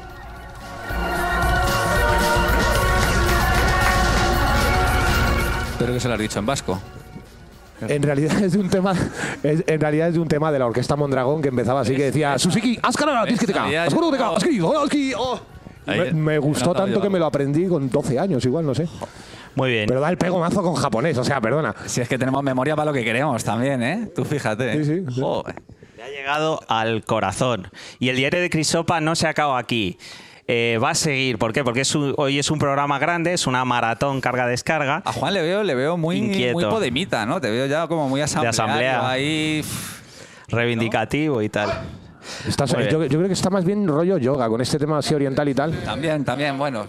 Pero que se lo has dicho en vasco. En realidad es de un tema, es, en realidad es de un tema de la orquesta Mondragón que empezaba así, que decía Susiki, Askara, Tiskiteka, Askorokoteka, Askiri, Aski, oh. Me, me gustó tanto que me lo aprendí con doce años, igual, no sé. Muy bien. Pero da el pego mazo con japonés, o sea, perdona. Si es que tenemos memoria para lo que queremos también, ¿eh? Tú fíjate. Sí, sí. Joder. Le ha llegado al corazón. Y el diario de Crisopa no se acaba aquí. Eh, va a seguir. ¿Por qué? Porque es un, hoy es un programa grande, es una maratón carga-descarga. A Juan le veo, le veo muy, muy podemita, ¿no? Te veo ya como muy asambleario, de asamblea. Ahí. Reivindicativo, ¿no? Y tal. Estás, yo, yo creo que está más bien rollo yoga, con este tema así oriental y tal. También, también, bueno.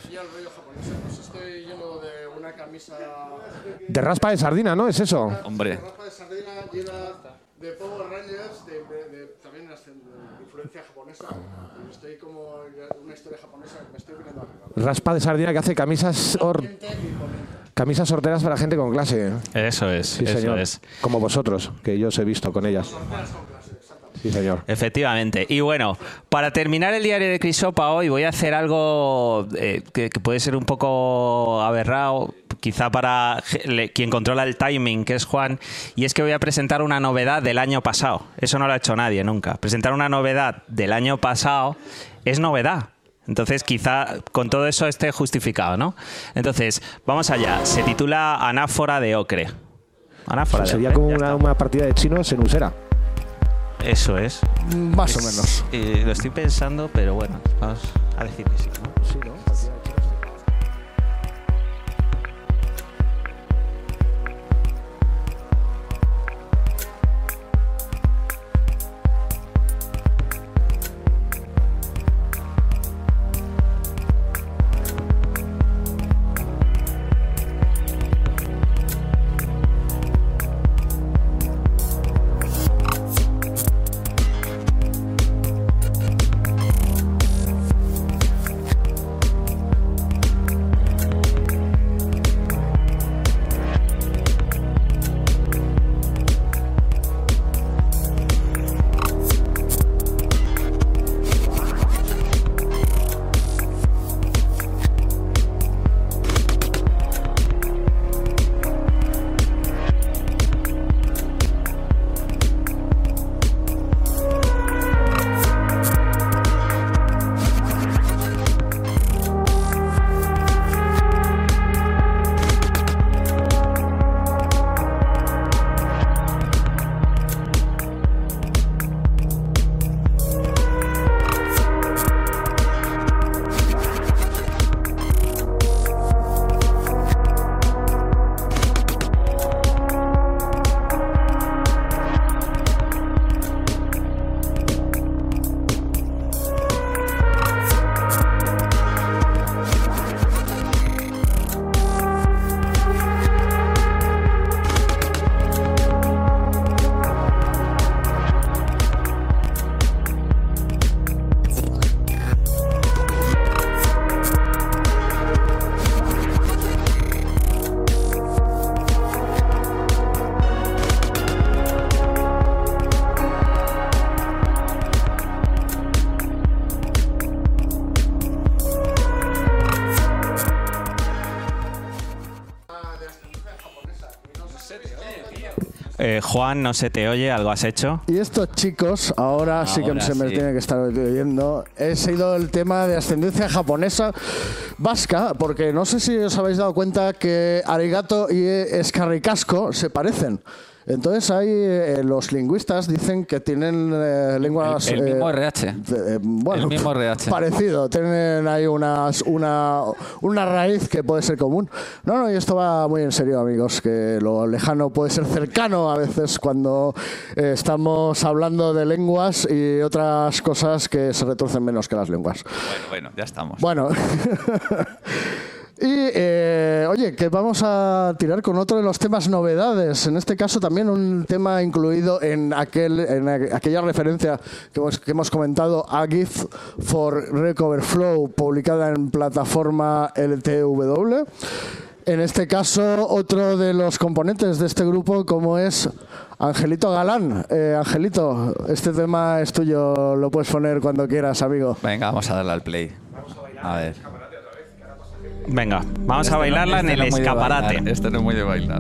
De raspa de sardina, ¿no? ¿Es eso? Hombre. De raspa de sardina llena de Power Rangers, de, de, de, también de influencia japonesa. Estoy como una historia japonesa que me estoy viendo arriba. Raspa de sardina que hace camisas or... camisas sorteras para gente con clase. Eso es, sí, eso señor. es. Como vosotros, que yo os he visto con ellas. Sí, señor. Efectivamente. Y bueno, para terminar el diario de Crisopa hoy voy a hacer algo eh, que, que puede ser un poco aberrado, quizá para quien controla el timing, que es Juan, y es que voy a presentar una novedad del año pasado. Eso no lo ha hecho nadie nunca. Presentar una novedad del año pasado es novedad. Entonces, quizá con todo eso esté justificado, ¿no? Entonces, vamos allá. Se titula Anáfora de Ocre. Anáfora de Sería Ocre, como una, una partida de chinos en Usera. Eso es. Más es, o menos. Eh, lo estoy pensando, pero bueno, vamos a decir que sí, ¿no? Sí, ¿no? Eh, Juan, no se te oye, ¿algo has hecho? Y estos chicos, ahora, ahora sí que se me sí. tiene que estar oyendo, he sido el tema de ascendencia japonesa vasca, porque no sé si os habéis dado cuenta que arigato y escarricasco se parecen. Entonces ahí eh, los lingüistas dicen que tienen eh, lenguas... El, el mismo eh, R H. eh, bueno, el mismo R H. Parecido, tienen ahí unas, una, una raíz que puede ser común. No, no, y esto va muy en serio, amigos, que lo lejano puede ser cercano a veces cuando eh, estamos hablando de lenguas y otras cosas que se retuercen menos que las lenguas. Bueno, bueno, ya estamos. Bueno... Y, eh, oye, que vamos a tirar con otro de los temas novedades. En este caso también un tema incluido en, aquel, en aquella referencia que hemos, que hemos comentado, A GIF for Recover Flow, publicada en plataforma L T W. En este caso, otro de los componentes de este grupo, como es Angelito Galán. Eh, Angelito, este tema es tuyo, lo puedes poner cuando quieras, amigo. Venga, vamos a darle al play. A ver. Venga, vamos Este a bailarla no, este en no el es muy de escaparate. bailar, Este no es muy de bailar.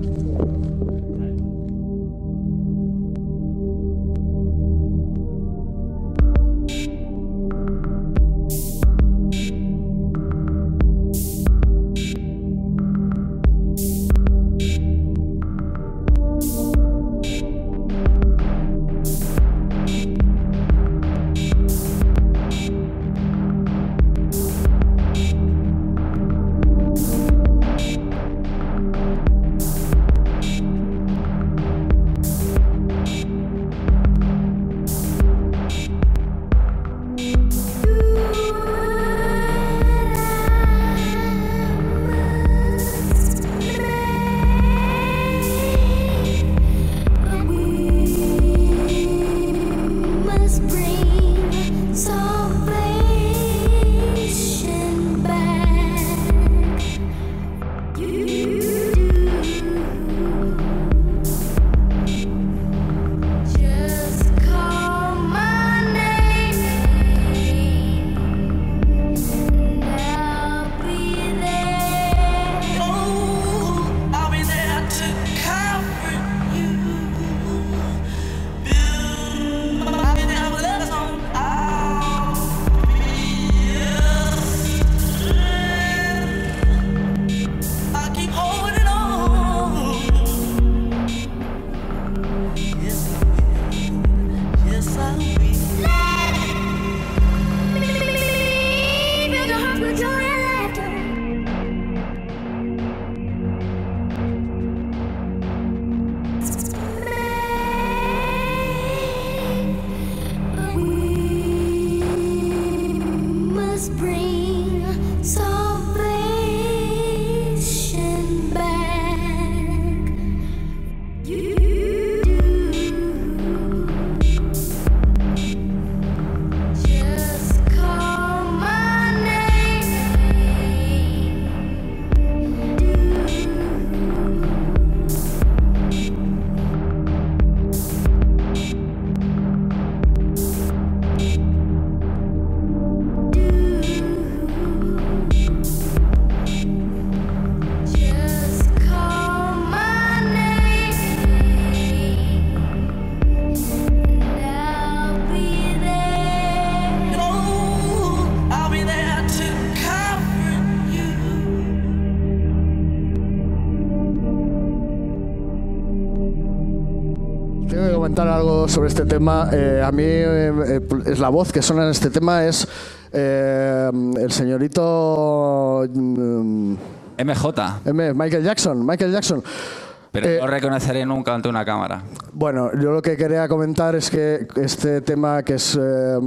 Comentar algo sobre este tema. Eh, a mí eh, eh, es la voz que suena en este tema es eh, el señorito mm, M J. M, Michael Jackson. Michael Jackson. Pero Eh, no reconoceré nunca ante una cámara. Bueno, yo lo que quería comentar es que este tema que es eh,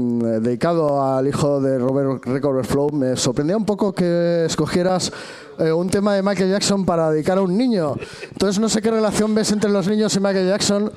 dedicado al hijo de Robert Recover Flow, me sorprendía un poco que escogieras eh, un tema de Michael Jackson para dedicar a un niño. Entonces no sé qué relación ves entre los niños y Michael Jackson.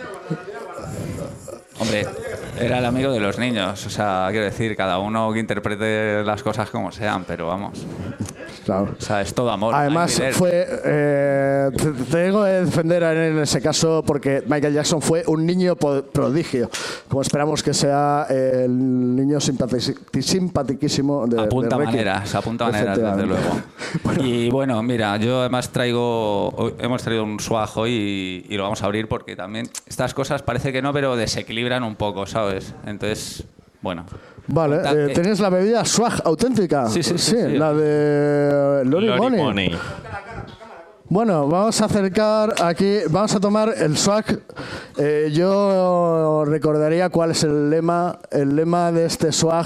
Hombre, era el amigo de los niños. O sea, quiero decir, cada uno que interprete las cosas como sean, pero vamos. Claro. O sea, es todo amor. Además, Michael. fue. Eh, te, te tengo que defender en ese caso porque Michael Jackson fue un niño po- prodigio. Como esperamos que sea el niño simpati- simpatiquísimo de. Apunta de Requiem. maneras, apunta maneras, desde luego. Bueno. Y bueno, mira, yo además traigo. hoy- Hemos traído un swag hoy y, y lo vamos a abrir porque también estas cosas parece que no, pero desequilibran un poco, ¿sabes? Entonces, bueno. Vale, Contad eh, que- ¿tenéis la bebida swag auténtica? Sí, sí, sí, sí. La de Lori Lori Money. Money. Bueno, vamos a acercar aquí, vamos a tomar el swag. Eh, yo recordaría cuál es el lema, el lema de este swag.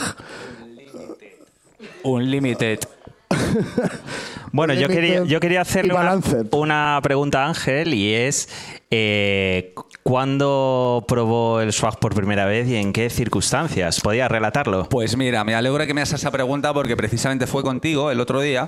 Unlimited. Bueno, yo quería, yo quería hacerle Y una, Balanced. una pregunta a Ángel y es eh, ¿cuándo probó el swag por primera vez y en qué circunstancias? ¿Podías relatarlo? Pues mira, me alegra que me hagas esa pregunta porque precisamente fue contigo el otro día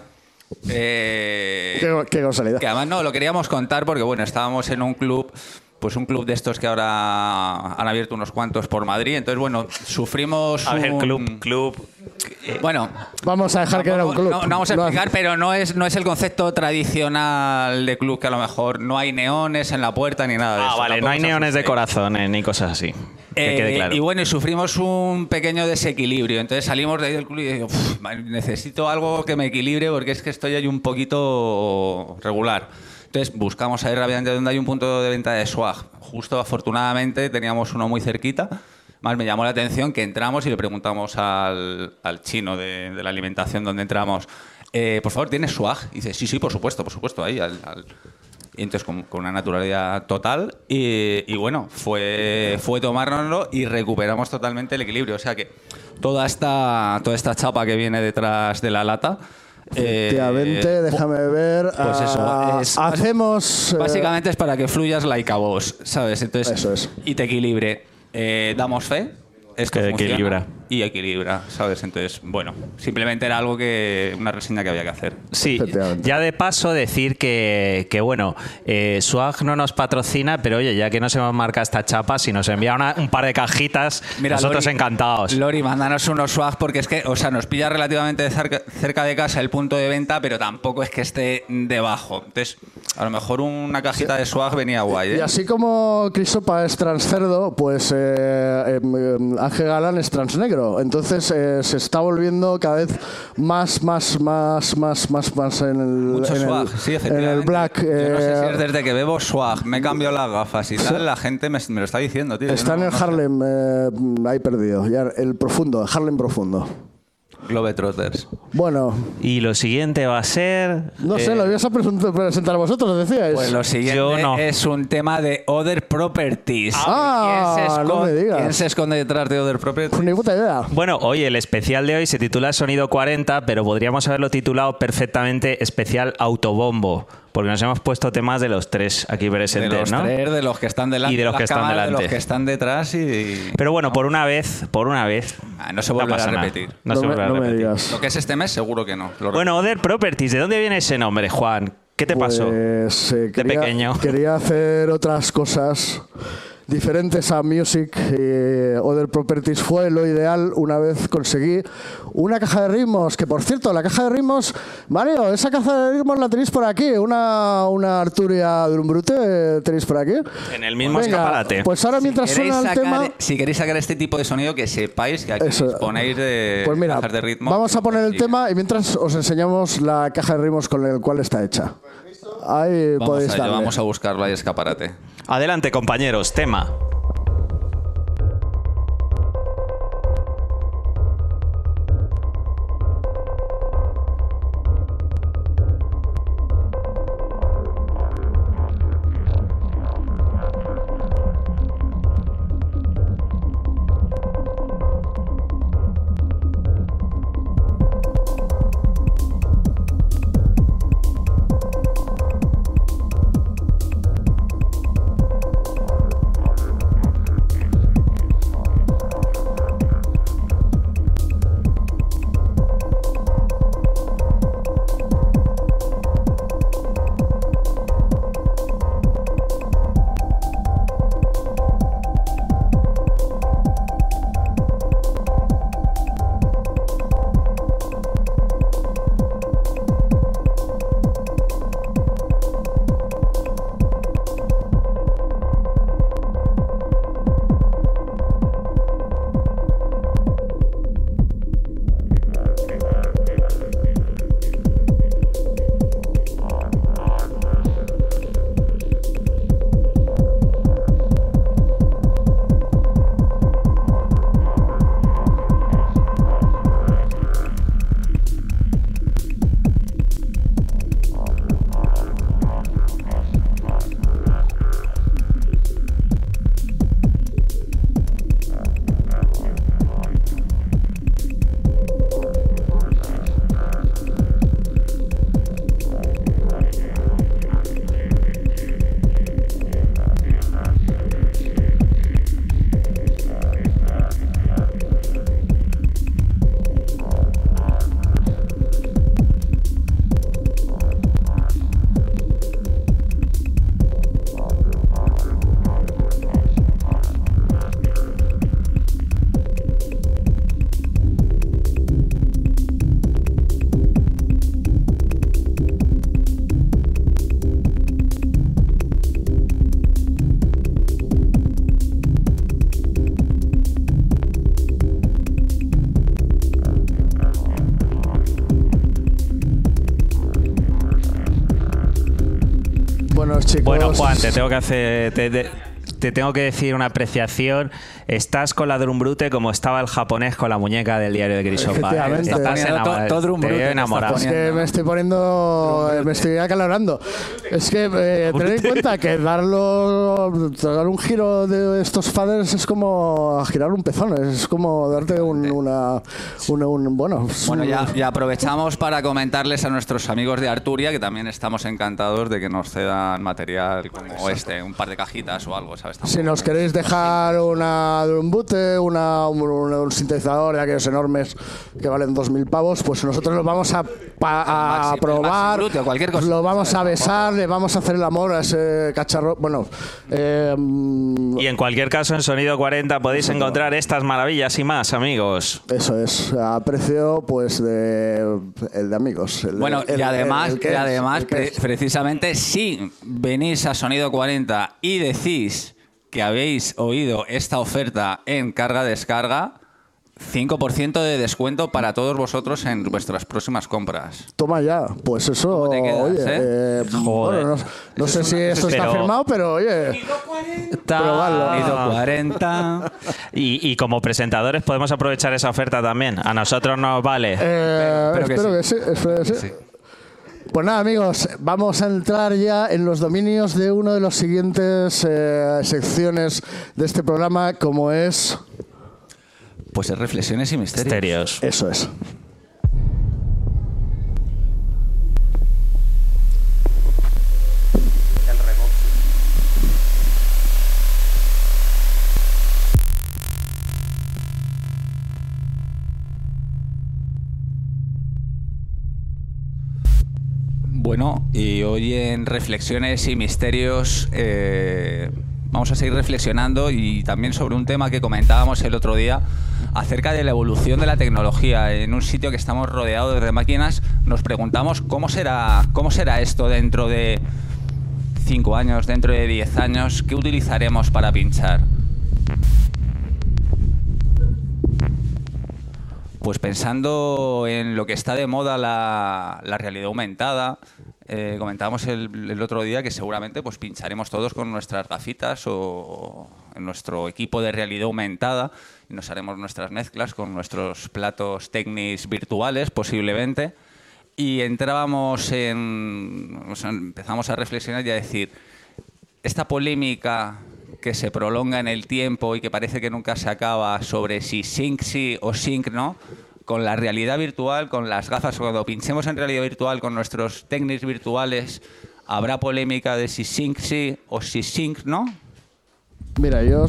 Eh, Qué, qué casualidad. que además no, lo queríamos contar porque, bueno, estábamos en un club, pues un club de estos que ahora han abierto unos cuantos por Madrid. Entonces, bueno, sufrimos A ver, un... club, club. Eh, bueno, Vamos a dejar que era un club. No, no vamos a No explicar, pero no es, no es el concepto tradicional de club, que a lo mejor no hay neones en la puerta ni nada de Ah, eso. vale, no hay Tampoco neones de asustéis. corazones ni cosas así. Que Eh, quede claro. Y bueno, y sufrimos un pequeño desequilibrio. Entonces salimos de ahí del club y digo, "Uf, necesito algo que me equilibre porque es que estoy ahí un poquito regular". Entonces buscamos ahí rápidamente donde hay un punto de venta de swag. Justo, afortunadamente, teníamos uno muy cerquita. Más me llamó la atención que entramos y le preguntamos al, al chino de, de la alimentación donde entramos, eh, por favor, ¿tienes swag? Y dice, sí, sí, por supuesto, por supuesto, ahí al... al Y entonces con, con una naturalidad total y, y bueno, fue, fue tomárnoslo y recuperamos totalmente el equilibrio. O sea que toda esta, toda esta chapa que viene detrás de la lata... Efectivamente, eh, déjame ver. pues eso, ah, es- hacemos. eh, Básicamente es para que fluyas like a boss, ¿sabes? Entonces, Eso es. Y te equilibre. Eh, damos fe. Esto Que funciona equilibra. Y equilibra, ¿sabes? Entonces, bueno, simplemente era algo que... una reseña que había que hacer. Sí, Efectivamente. ya de paso decir que, que bueno, eh, Swag no nos patrocina, pero oye, ya que nos hemos marcado esta chapa, si nos envía una- un par de cajitas, nosotros Lori, encantados. Lori, mándanos unos swag porque es que, o sea, nos pilla relativamente cerca, cerca de casa el punto de venta, pero tampoco es que esté debajo. Entonces, a lo mejor una cajita de swag venía guay, ¿eh? Y así como Crisopa es transcerdo, pues eh, eh, Ángel Galán es transnegro. Entonces eh, se está volviendo cada vez más, más, más, más, más, más en el, Mucho en swag, el, sí, en efectivamente. el black. Yo no sé si eh, es desde que bebo swag, me cambio las gafas y tal, la gente me, me lo está diciendo, tío. Yo está no- en el no sé. Harlem, eh, ahí perdido, ya el profundo, Harlem profundo. Globetrotters. Bueno, Y lo siguiente va a ser... no sé, eh, lo ibas a present- presentar vosotros, decíais. Pues lo siguiente Yo no. es un tema de Other Properties. Ah, ¿Quién se no esconde- me digas. ¿Quién se esconde detrás de Other Properties? Ni puta idea. Bueno, hoy el especial de hoy se titula Sonido cuarenta, pero podríamos haberlo titulado perfectamente Especial Autobombo, porque nos hemos puesto temas de los tres aquí De presentes, los ¿no? tres, de los que están delante, Y de los las que están cámaras, delante. de los que están detrás y... Pero bueno, por una vez, por una vez. Ah, no se vuelve a pasa nada. repetir. No, No se me, vuelve a no me repetir. digas. Lo que es este mes, seguro que no. Lo Bueno, Other Properties, ¿de dónde viene ese nombre, Juan? ¿Qué te pasó? Pues, eh, quería, pequeño. quería hacer otras cosas diferentes a Music y Other Properties fue lo ideal. Una vez conseguí una caja de ritmos, que por cierto, la caja de ritmos, Mario, esa caja de ritmos la tenéis por aquí, una, una Arturia Drumbrute, tenéis por aquí. En el mismo Venga, escaparate. Pues ahora mientras queréis suena el sacar- tema... Si queréis sacar este tipo de sonido, que sepáis que aquí Eso. disponéis de Pues mira, cajas de ritmo. vamos a poner el Sí. tema y mientras os enseñamos la caja de ritmos con el cual está hecha. Ahí Vamos podéis a ello, darle. vamos a buscarlo ahí, escaparate. Adelante, compañeros, tema. Thank chicos. Bueno, Juan, te tengo que hacer... Te, te, te tengo que decir una apreciación. Estás con la Drumbrute como estaba el japonés con la muñeca del diario de Grisopa. Efectivamente. Estás enamorado. Todo Drumbrute Te veo enamorado. Es que me estoy poniendo, me estoy acalorando. Es que eh, tened en cuenta que darlo, dar un giro de estos faders es como girar un pezón, es como darte un, una, una, un, bueno. Bueno, ya, ya aprovechamos para comentarles a nuestros amigos de Arturia que también estamos encantados de que nos cedan material como Exacto. este, un par de cajitas o algo, ¿sabes? Si nos queréis dejar una Drumbute, una, un, un sintetizador de aquellos enormes que valen dos mil pavos, pues nosotros los vamos a, pa, a Maxi, probar, Brute, cualquier cosa. Lo vamos a besar, le vamos a hacer el amor a ese cacharro. Bueno, eh, y en cualquier caso, en Sonido cuarenta podéis encontrar estas maravillas y más, amigos. Eso es, a precio pues de el de amigos. El, bueno, el, y además, el, el y además es, pre precisamente si venís a Sonido cuarenta y decís que habéis oído esta oferta en carga-descarga, cinco por ciento de descuento para todos vosotros en vuestras próximas compras. Toma ya, pues eso, ¿Cómo te quedas, oye, eh? eh, bueno, no, no sé si esto está pero... firmado, pero oye, Sonido cuarenta. Y, y como presentadores podemos aprovechar esa oferta también. A nosotros nos vale. Eh, Espero que espero que sí. sí, espero que sí. Sí. Pues nada, amigos, vamos a entrar ya en los dominios de una de las siguientes eh, secciones de este programa, como es... Pues es Reflexiones y Misterios. Misterios. Eso es. Bueno, y hoy en Reflexiones y Misterios eh, vamos a seguir reflexionando y también sobre un tema que comentábamos el otro día acerca de la evolución de la tecnología. En un sitio que estamos rodeados de máquinas, nos preguntamos cómo será, cómo será esto dentro de cinco años, dentro de diez años, ¿qué utilizaremos para pinchar? Pues pensando en lo que está de moda la, la realidad aumentada, eh, comentábamos el, el otro día que seguramente pues pincharemos todos con nuestras gafitas o en nuestro equipo de realidad aumentada y nos haremos nuestras mezclas con nuestros platos Technics virtuales posiblemente y entrábamos en, o sea, empezamos a reflexionar y a decir, esta polémica que se prolonga en el tiempo y que parece que nunca se acaba sobre si sync sí o sync no, con la realidad virtual, con las gafas, cuando pinchemos en realidad virtual con nuestros Technics virtuales, ¿habrá polémica de si sync sí o si sync no? Mira, yo...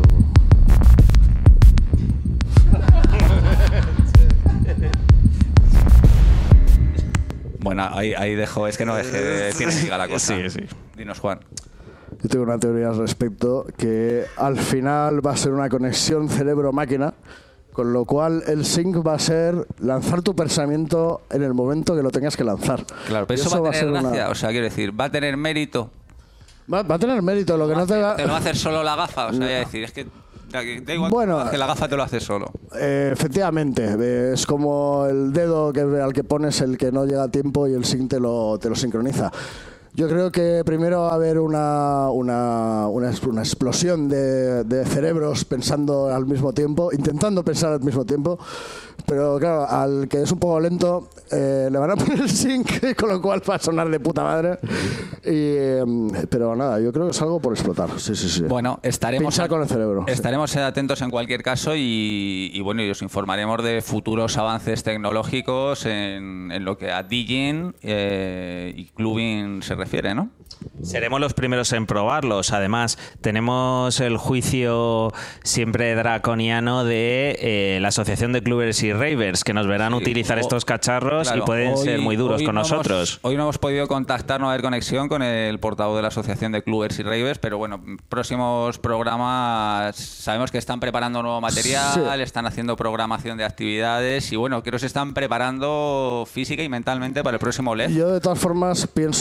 Bueno, ahí, ahí dejo, es que no dejé de decir la cosa. Sí, sí. Dinos, Juan. Yo tengo una teoría al respecto, que al final va a ser una conexión cerebro-máquina, con lo cual el sync va a ser lanzar tu pensamiento en el momento que lo tengas que lanzar. Claro, pero Y eso, va a tener ser gracia, una... o sea, quiero decir, va a tener mérito. Va, va a tener mérito, lo que no te va... Te lo va a hacer solo la gafa, o sea, voy a decir, es que da igual Bueno, que la gafa te lo hace solo. Eh, efectivamente, eh, es como el dedo que, al que pones el que no llega a tiempo y el sync te lo, te lo sincroniza. Yo creo que primero va a haber una, una, una, una explosión de, de cerebros pensando al mismo tiempo, intentando pensar al mismo tiempo, pero claro, al que es un poco lento eh, le van a poner el sync, con lo cual va a sonar de puta madre. Y, eh, pero nada, yo creo que es algo por explotar. Sí, sí, sí. Bueno, estaremos, Pinchar con el cerebro. Estaremos sí. atentos en cualquier caso y, y bueno, y os informaremos de futuros avances tecnológicos en, en lo que a DJing eh, y clubbing se refiere, ¿no? Seremos los primeros en probarlos. Además, tenemos el juicio siempre draconiano de eh, la Asociación de Clubbers y Ravers, que nos verán sí, utilizar o, estos cacharros claro, y pueden hoy, ser muy duros con no nosotros. Hemos, hoy no hemos podido contactar, no va a haber conexión con el portavoz de la Asociación de Clubbers y Ravers, pero bueno, próximos programas sabemos que están preparando nuevo material, sí. están haciendo programación de actividades y bueno, que los están preparando física y mentalmente para el próximo L E D. Yo de todas formas pienso que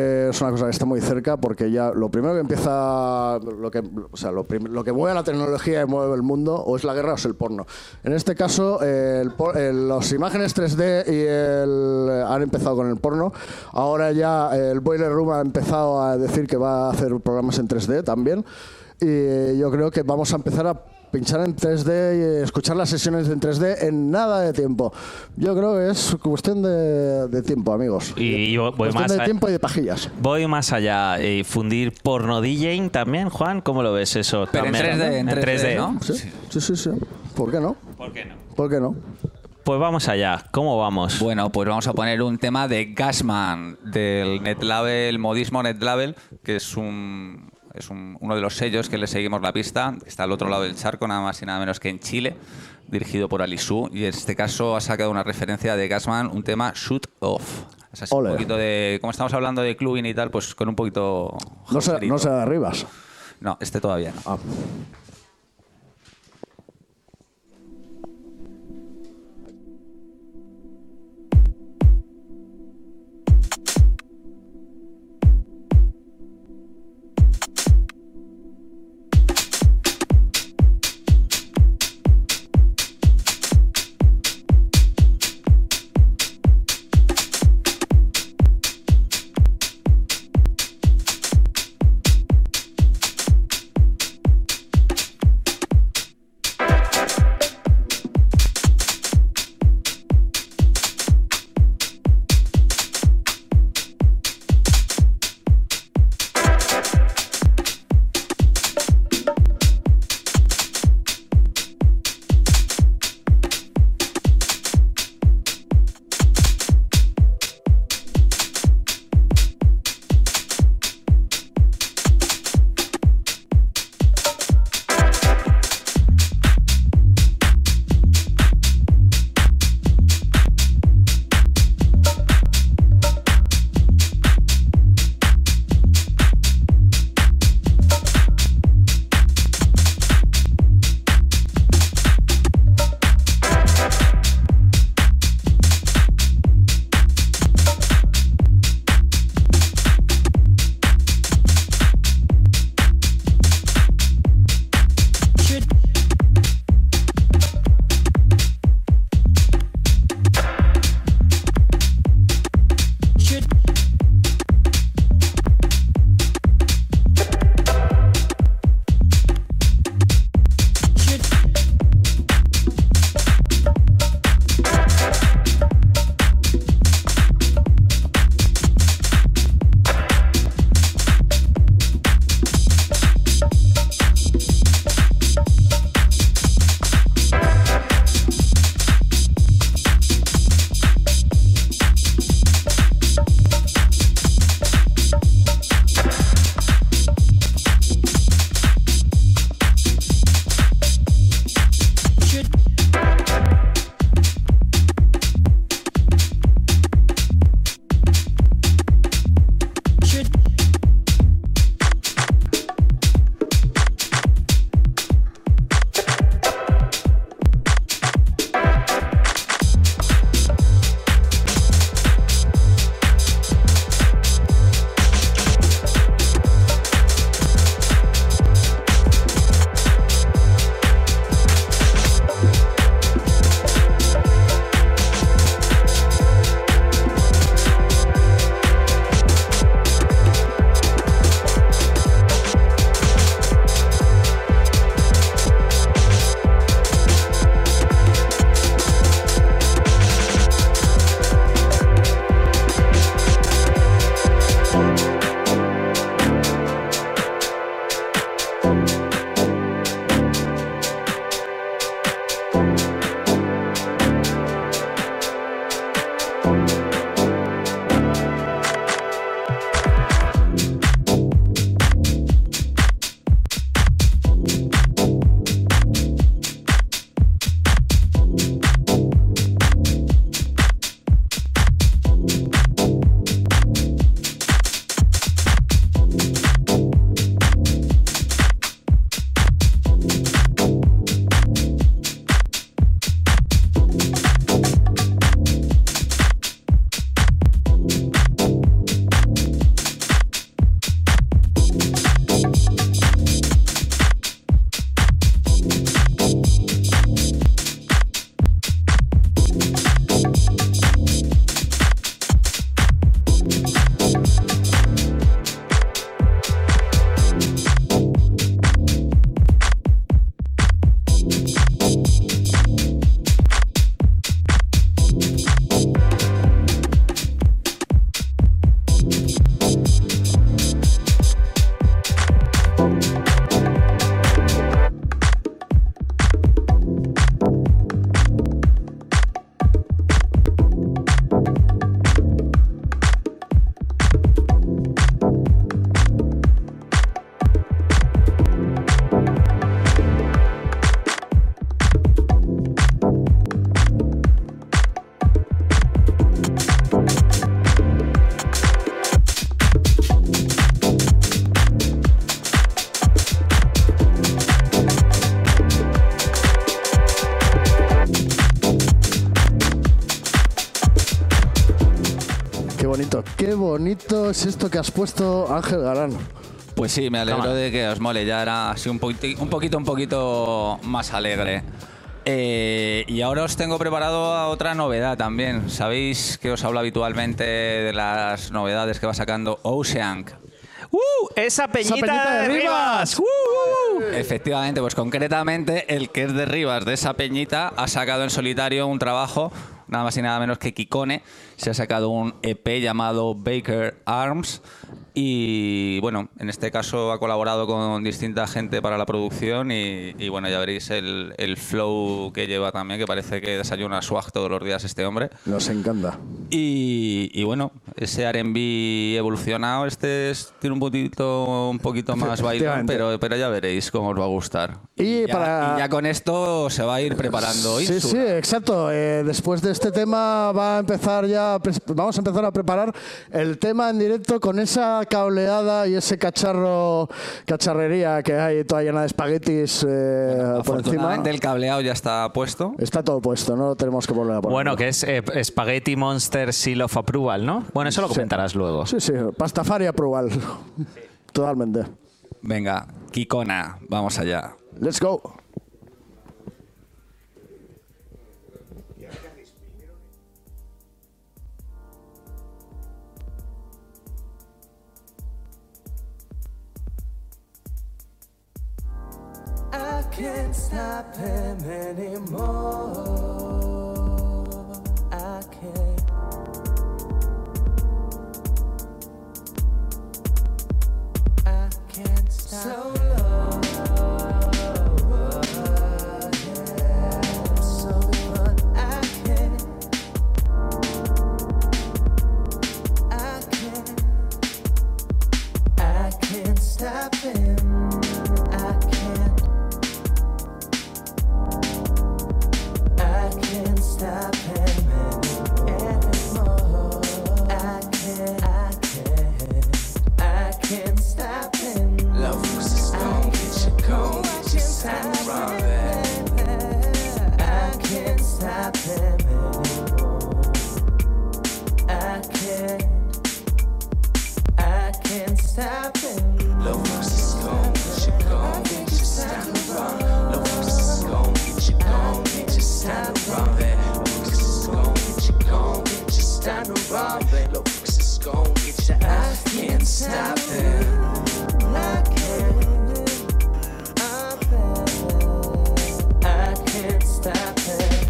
que es una cosa que está muy cerca, porque ya lo primero que empieza, lo que, o sea, lo, prim- lo que mueve la tecnología y mueve el mundo, o es la guerra o es el porno. En este caso, eh, el, por- el- las imágenes tres D y el, han empezado con el porno. Ahora ya eh, el Boiler Room ha empezado a decir que va a hacer programas en tres D también. Y yo creo que vamos a empezar a pinchar en tres D y escuchar las sesiones en tres D en nada de tiempo. Yo creo que es cuestión de, de tiempo, amigos. Y yo voy cuestión más de a- tiempo y de pajillas. Voy más allá. Eh, fundir porno DJing también, Juan. ¿Cómo lo ves eso? Pero en También, tres D, en tres D, ¿no? Sí, sí, sí, sí. ¿Por qué no? ¿Por qué no? ¿Por qué no? Pues vamos allá. ¿Cómo vamos? Bueno, pues vamos a poner un tema de Gasman, del Netlabel, Modismo Netlabel, que es un es un- uno de los sellos que le seguimos la pista. Está al otro lado del charco, nada más y nada menos que en Chile, dirigido por Alisú. Y en este caso ha sacado una referencia de Gasman, un tema Shoot Off. Es así, un Ole. poquito de... Como estamos hablando de clubbing y tal, pues con un poquito... No se, houserito. no se de arribas. No, este todavía no. Ah. bonito, qué bonito es esto que has puesto, Ángel Galán. Pues sí, me alegro Toma. de que os mole. Ya era así un poquito, un poquito, un poquito más alegre. Eh, y ahora os tengo preparado otra novedad también. Sabéis que os hablo habitualmente de las novedades que va sacando Oceank. ¡Uh! ¡Esa peñita, ¡Esa peñita de, de Rivas! Rivas! ¡Uh! Efectivamente, pues concretamente el que es de Rivas, de esa peñita, ha sacado en solitario un trabajo, nada más y nada menos que Kikone. Se ha sacado un E P llamado Baker Arms y, bueno, en este caso ha colaborado con distinta gente para la producción y, y bueno, ya veréis el, el flow que lleva también, que parece que desayuna swag todos los días este hombre. Nos encanta. Y, y bueno, ese R and B evolucionado, este es- tiene un poquito, un poquito más bailón, Efectivamente. pero, pero ya veréis cómo os va a gustar. Y ya, para- y ya con esto se va a ir preparando Sí, Insula. sí, exacto. Eh, después de este tema va a empezar ya, a pres- vamos a empezar a preparar el tema en directo con esa cableada y ese cacharro, cacharrería que hay toda llena de espaguetis eh, por encima. Afortunadamente el cableado ya está puesto. Está todo puesto, no tenemos que volver a ponerlo. Bueno, que es eh, Spaghetti Monster Seal of Approval, ¿no? Bueno, eso lo comentarás luego. Sí, sí, Pastafari approval. Totalmente. Venga, Kikona, vamos allá. Let's go. I can't stop him anymore. I can't. I can't stop. So low. So fun. I can't. I can't. I can't stop him. I can't. I can't stop him anymore. I can't, I can't, I can't stop him. Love is gone, get you gone, get you time running. I can't stop him anymore. I can't, I can't stop him. Love is gone, get you gone, get you time running. Love is gone, get you gone, get you time running. Love is gone, get you gone, get you time running. Love is gone, get you. I can't stop him. I can't. I can't stop him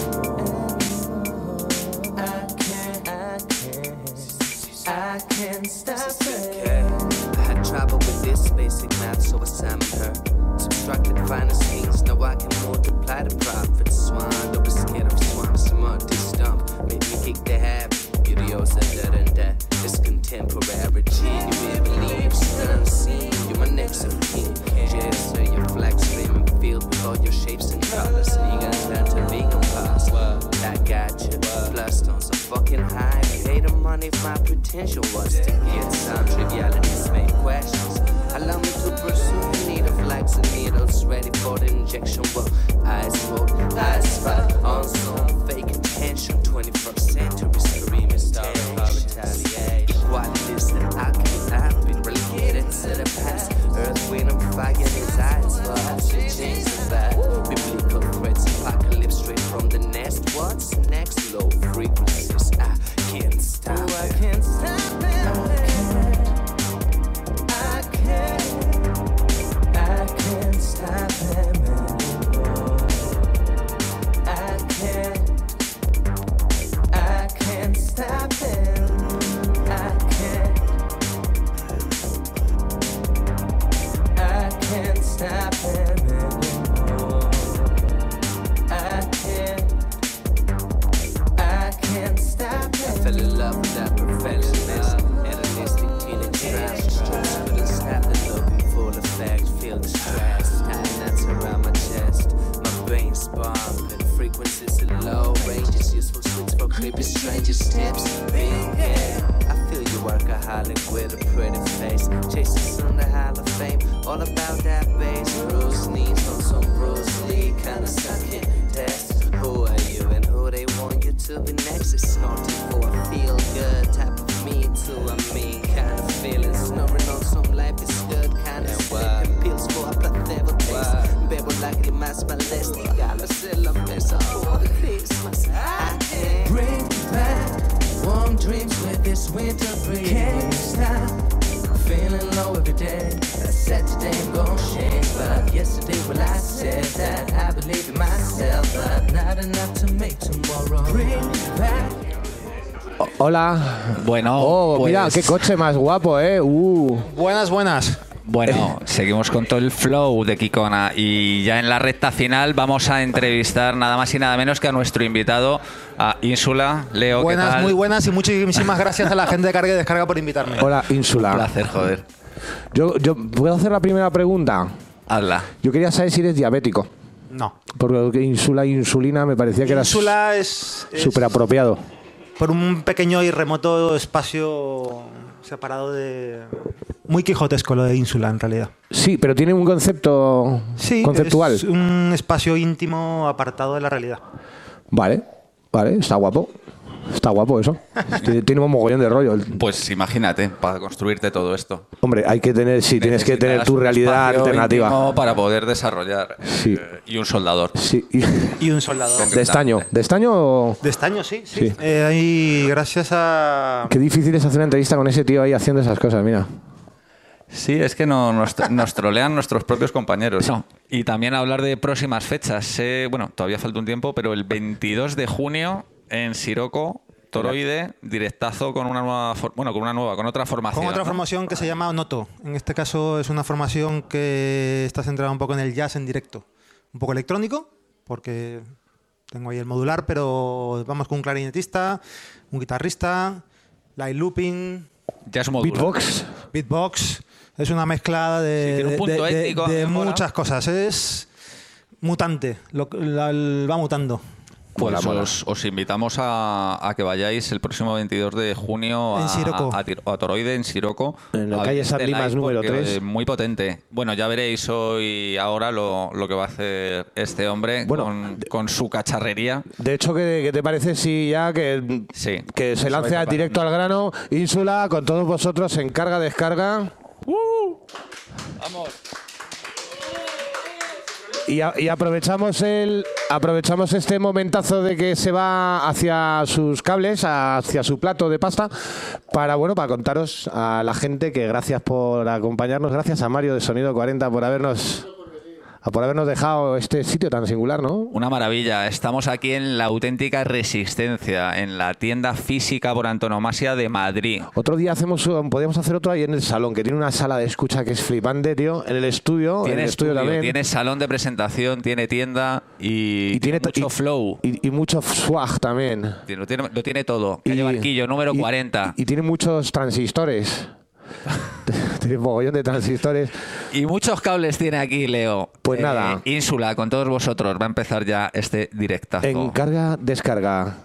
anymore. I can't. I can't. I can't stop him. I had trouble with this basic math, so I summoned her. Subtracted finer schemes, now I can multiply the profits. Swan, don't be scared of swamps, some empty stump. Maybe kick the habit, beautyos and that and that. It's contemporary, genuine beliefs, unseen. You're my next of kin. Just so your flag streaming field with all your shapes and colors. Vegan, to vegan past. I got you. Plus tons of fucking high. Pay the money if my pretension was to get some trivialities, make questions. Allow me to pursue the need of flags and needles ready for the injection. Well, eyes rolled, eyes spot on some fake attention. twenty-first century screaming tension. Equalities that I can I've been relegated to the past. Earth, wind, and fire in his eyes. But I should change the back. Biblical threats, apocalypse straight from the nest. What's next? Low frequencies. I can't stop Oh, I it. can't stop him. I can't. I can't stop him anymore. I can't. I can't stop him. I can't. I can't stop him anymore. I can't. I can't stop I him. fell in love with that perfectionist. Hedonistic teenage trash. Couldn't stop the looking full of facts. Feel the stress. Tying knots around my chest. My brain's bumping. Frequencies at low ranges. Useful switch for creepy stranger steps. Being here. I feel you workaholic with a pretty face. Chasing on the Hall of Fame. All about that bass. Bruce knees on some Bruce Lee. Kinda sucking test. Who are you and who they want you to be next? It's snorting for a feel good type of balística. No sé la mesa por Christmas. I can't bring back warm dreams with this winter breeze. Can't stop feeling low every day. I said today I'm gonna shake, but yesterday when I said that I believe in myself, but not enough to make tomorrow. Bring back. O- Hola. Bueno, Oh, pues- mira, qué coche más guapo, ¿eh? Uh. Buenas, buenas. Bueno, seguimos con todo el flow de Kikona y ya en la recta final vamos a entrevistar nada más y nada menos que a nuestro invitado, a Ínsula. Leo, ¿qué Buenas, tal? muy buenas y muchísimas gracias a la gente de Carga y Descarga por invitarme. Hola, Ínsula. Un placer, joder. Yo, yo, ¿puedo hacer la primera pregunta? Hazla. Yo quería saber si eres diabético. No. Porque insula e insulina me parecía que era Ínsula es, es súper apropiado. por un pequeño y remoto espacio separado de... Muy quijotesco lo de Ínsula, en realidad. Sí, pero tiene un concepto Sí, conceptual. es un espacio íntimo apartado de la realidad. Vale, vale, está guapo. Está guapo eso. Tiene, tiene un mogollón de rollo. Pues imagínate, para construirte todo esto. Hombre, hay que tener, sí, tienes que tener Necesitarás tu un realidad espacio alternativa. íntimo para poder desarrollar. Sí. Eh, y un soldador. Sí. y- Y un soldador. De estaño. ¿De estaño o...? De estaño, sí. sí. Sí. Eh, ahí, gracias a... Qué difícil es hacer una entrevista con ese tío ahí haciendo esas cosas, mira. Sí, es que no, nos, nos trolean nuestros propios compañeros. No. Y también hablar de próximas fechas. Eh, bueno, todavía falta un tiempo, pero el veintidós de junio en Siroco, Toroide, directazo con una nueva, for- bueno, con una nueva, con otra formación. Con otra ¿no? formación que se llama Noto. En este caso es una formación que está centrada un poco en el jazz en directo. Un poco electrónico, porque tengo ahí el modular, pero vamos con un clarinetista, un guitarrista, light looping, Jazz modular. Beatbox. beatbox. Es una mezcla de, Sí, tiene un punto de- de- étnico, de me mola. muchas cosas. Es mutante, lo- la- va mutando. Pues Mola, mola. os, os invitamos a, a que vayáis el próximo veintidós de junio a, En Siroco. a, Tir- a Toroide, en Siroco. En la A calle ver San este Limas live número porque, tres. eh, Muy potente. Bueno, ya veréis hoy, ahora, lo, lo que va a hacer este hombre Bueno, con, con su cacharrería. De hecho, ¿qué, qué te parece si ya que, Sí. que se lance vais a directo al grano? Ínsula, con todos vosotros en carga, descarga. ¡Vamos! Y, a- y aprovechamos el aprovechamos este momentazo de que se va hacia sus cables, hacia su plato de pasta, para bueno, para contaros a la gente que gracias por acompañarnos, gracias a Mario de Sonido cuarenta por habernos por habernos dejado este sitio tan singular, ¿no? Una maravilla. Estamos aquí en la auténtica Resistencia, en la tienda física por antonomasia de Madrid. Otro día hacemos un- podríamos hacer otro ahí en el salón, que tiene una sala de escucha que es flipante, tío, en el estudio, en Tiene el estudio, estudio, también. tiene salón de presentación, tiene tienda y, y tiene mucho y- flow. Y, y mucho swag también. Lo tiene, lo tiene todo. Calle Y- Barquillo, número y- cuarenta. Y, tiene muchos transistores. Tiene un mogollón de transistores. Y muchos cables tiene aquí, Leo. Pues nada. Ínsula, con todos vosotros. Va a empezar ya este directazo. En carga, descarga.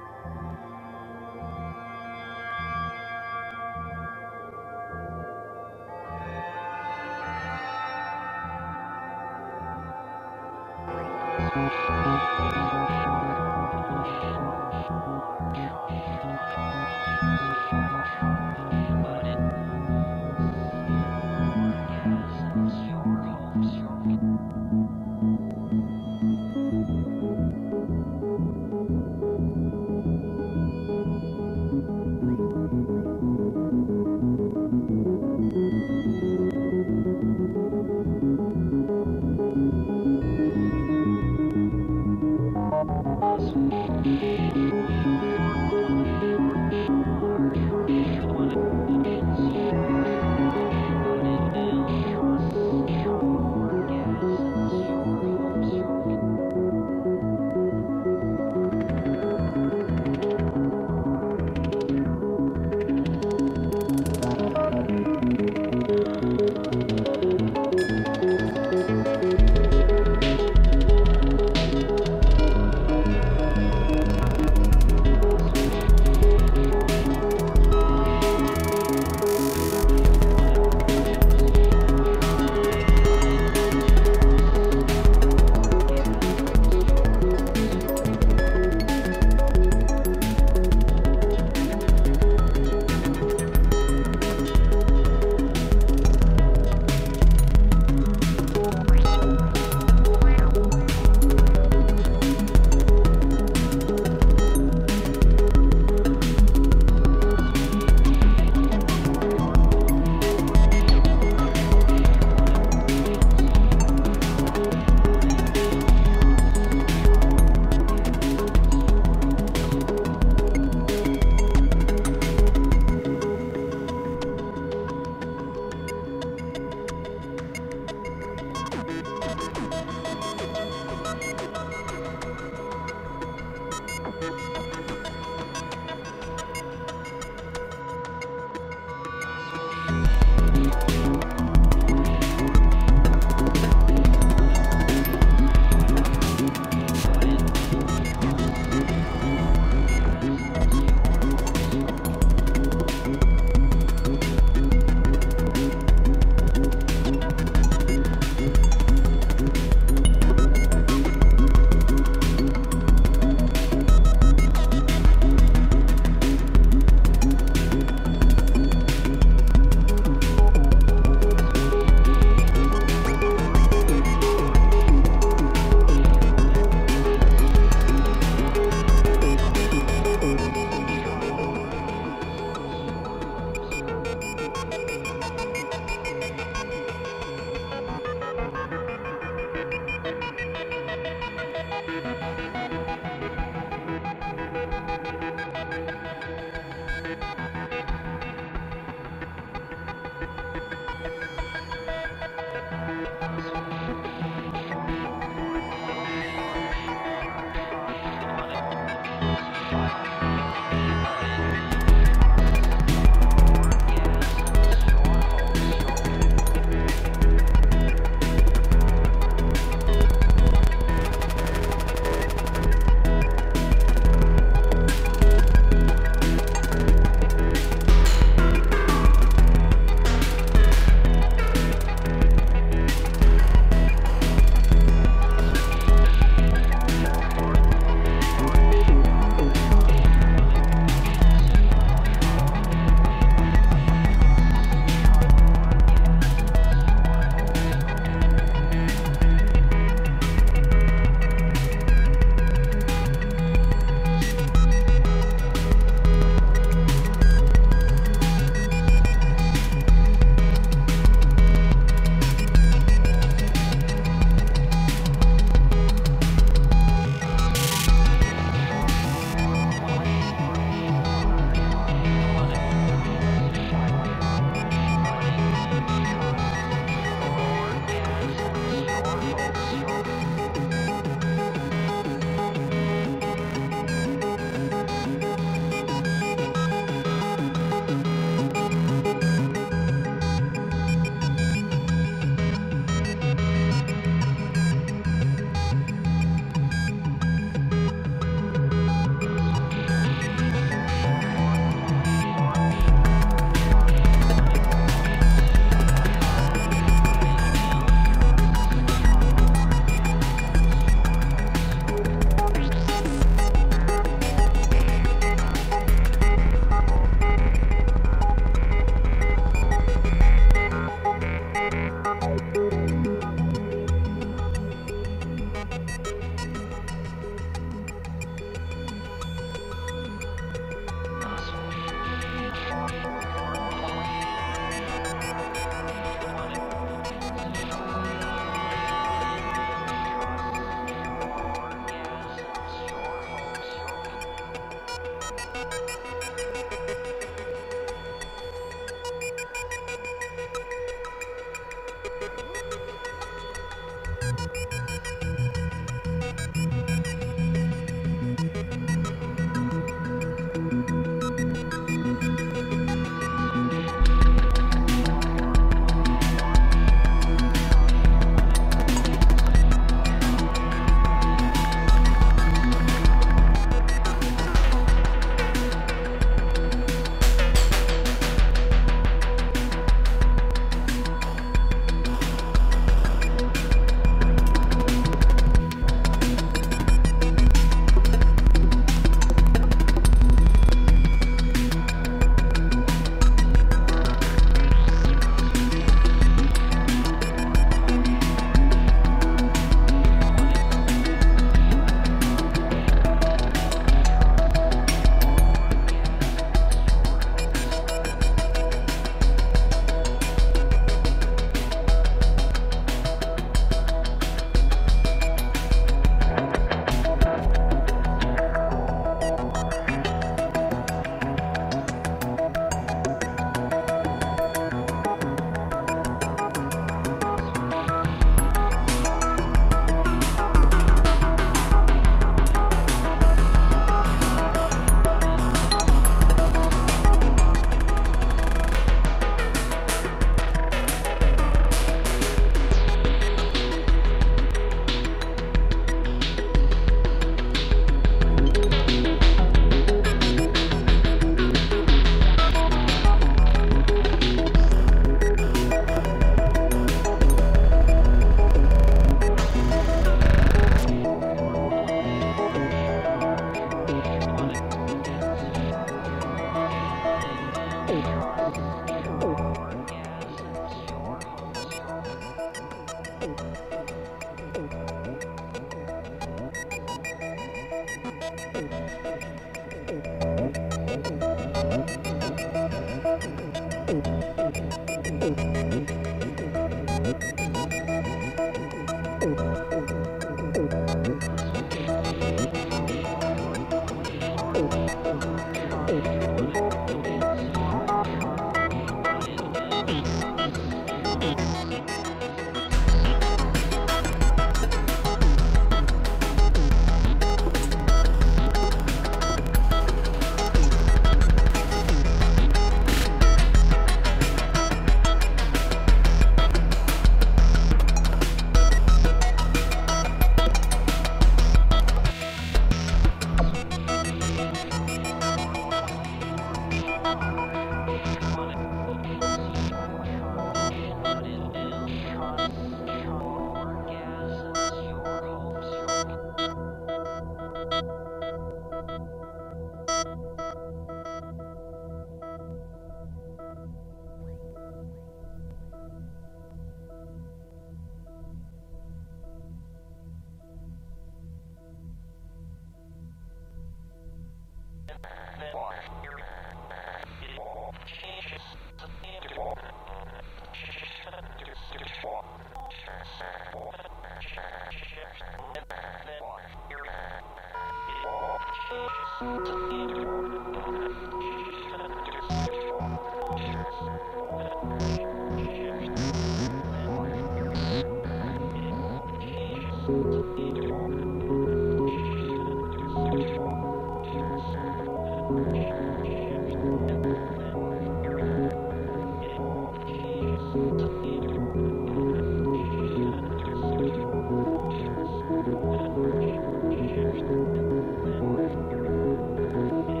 Thank you.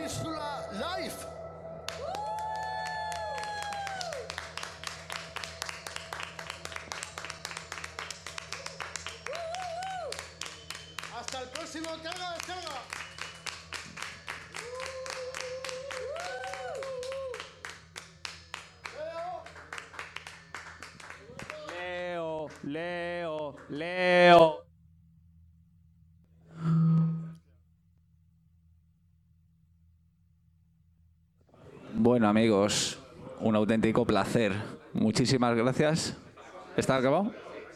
Ínsula Live. Hasta el próximo Carga Descarga. Leo, Leo, Leo. Bueno, amigos, un auténtico placer. Muchísimas gracias. ¿Está acabado?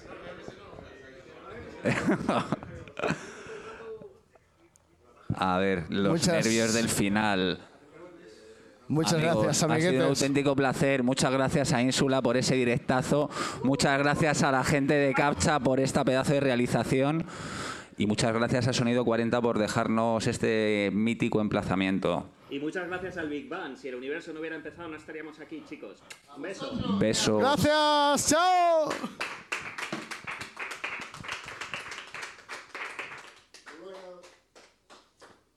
A ver, los Muchas- nervios del final. Muchas Amigos, gracias, ha sido un amiguetes. auténtico placer. Muchas gracias a Ínsula por ese directazo. Muchas gracias a la gente de Captcha por esta pedazo de realización. Y muchas gracias a Sonido cuarenta por dejarnos este mítico emplazamiento. Y muchas gracias al Big Bang. Si el universo no hubiera empezado, no estaríamos aquí, chicos. Un beso. Beso. Gracias, chao.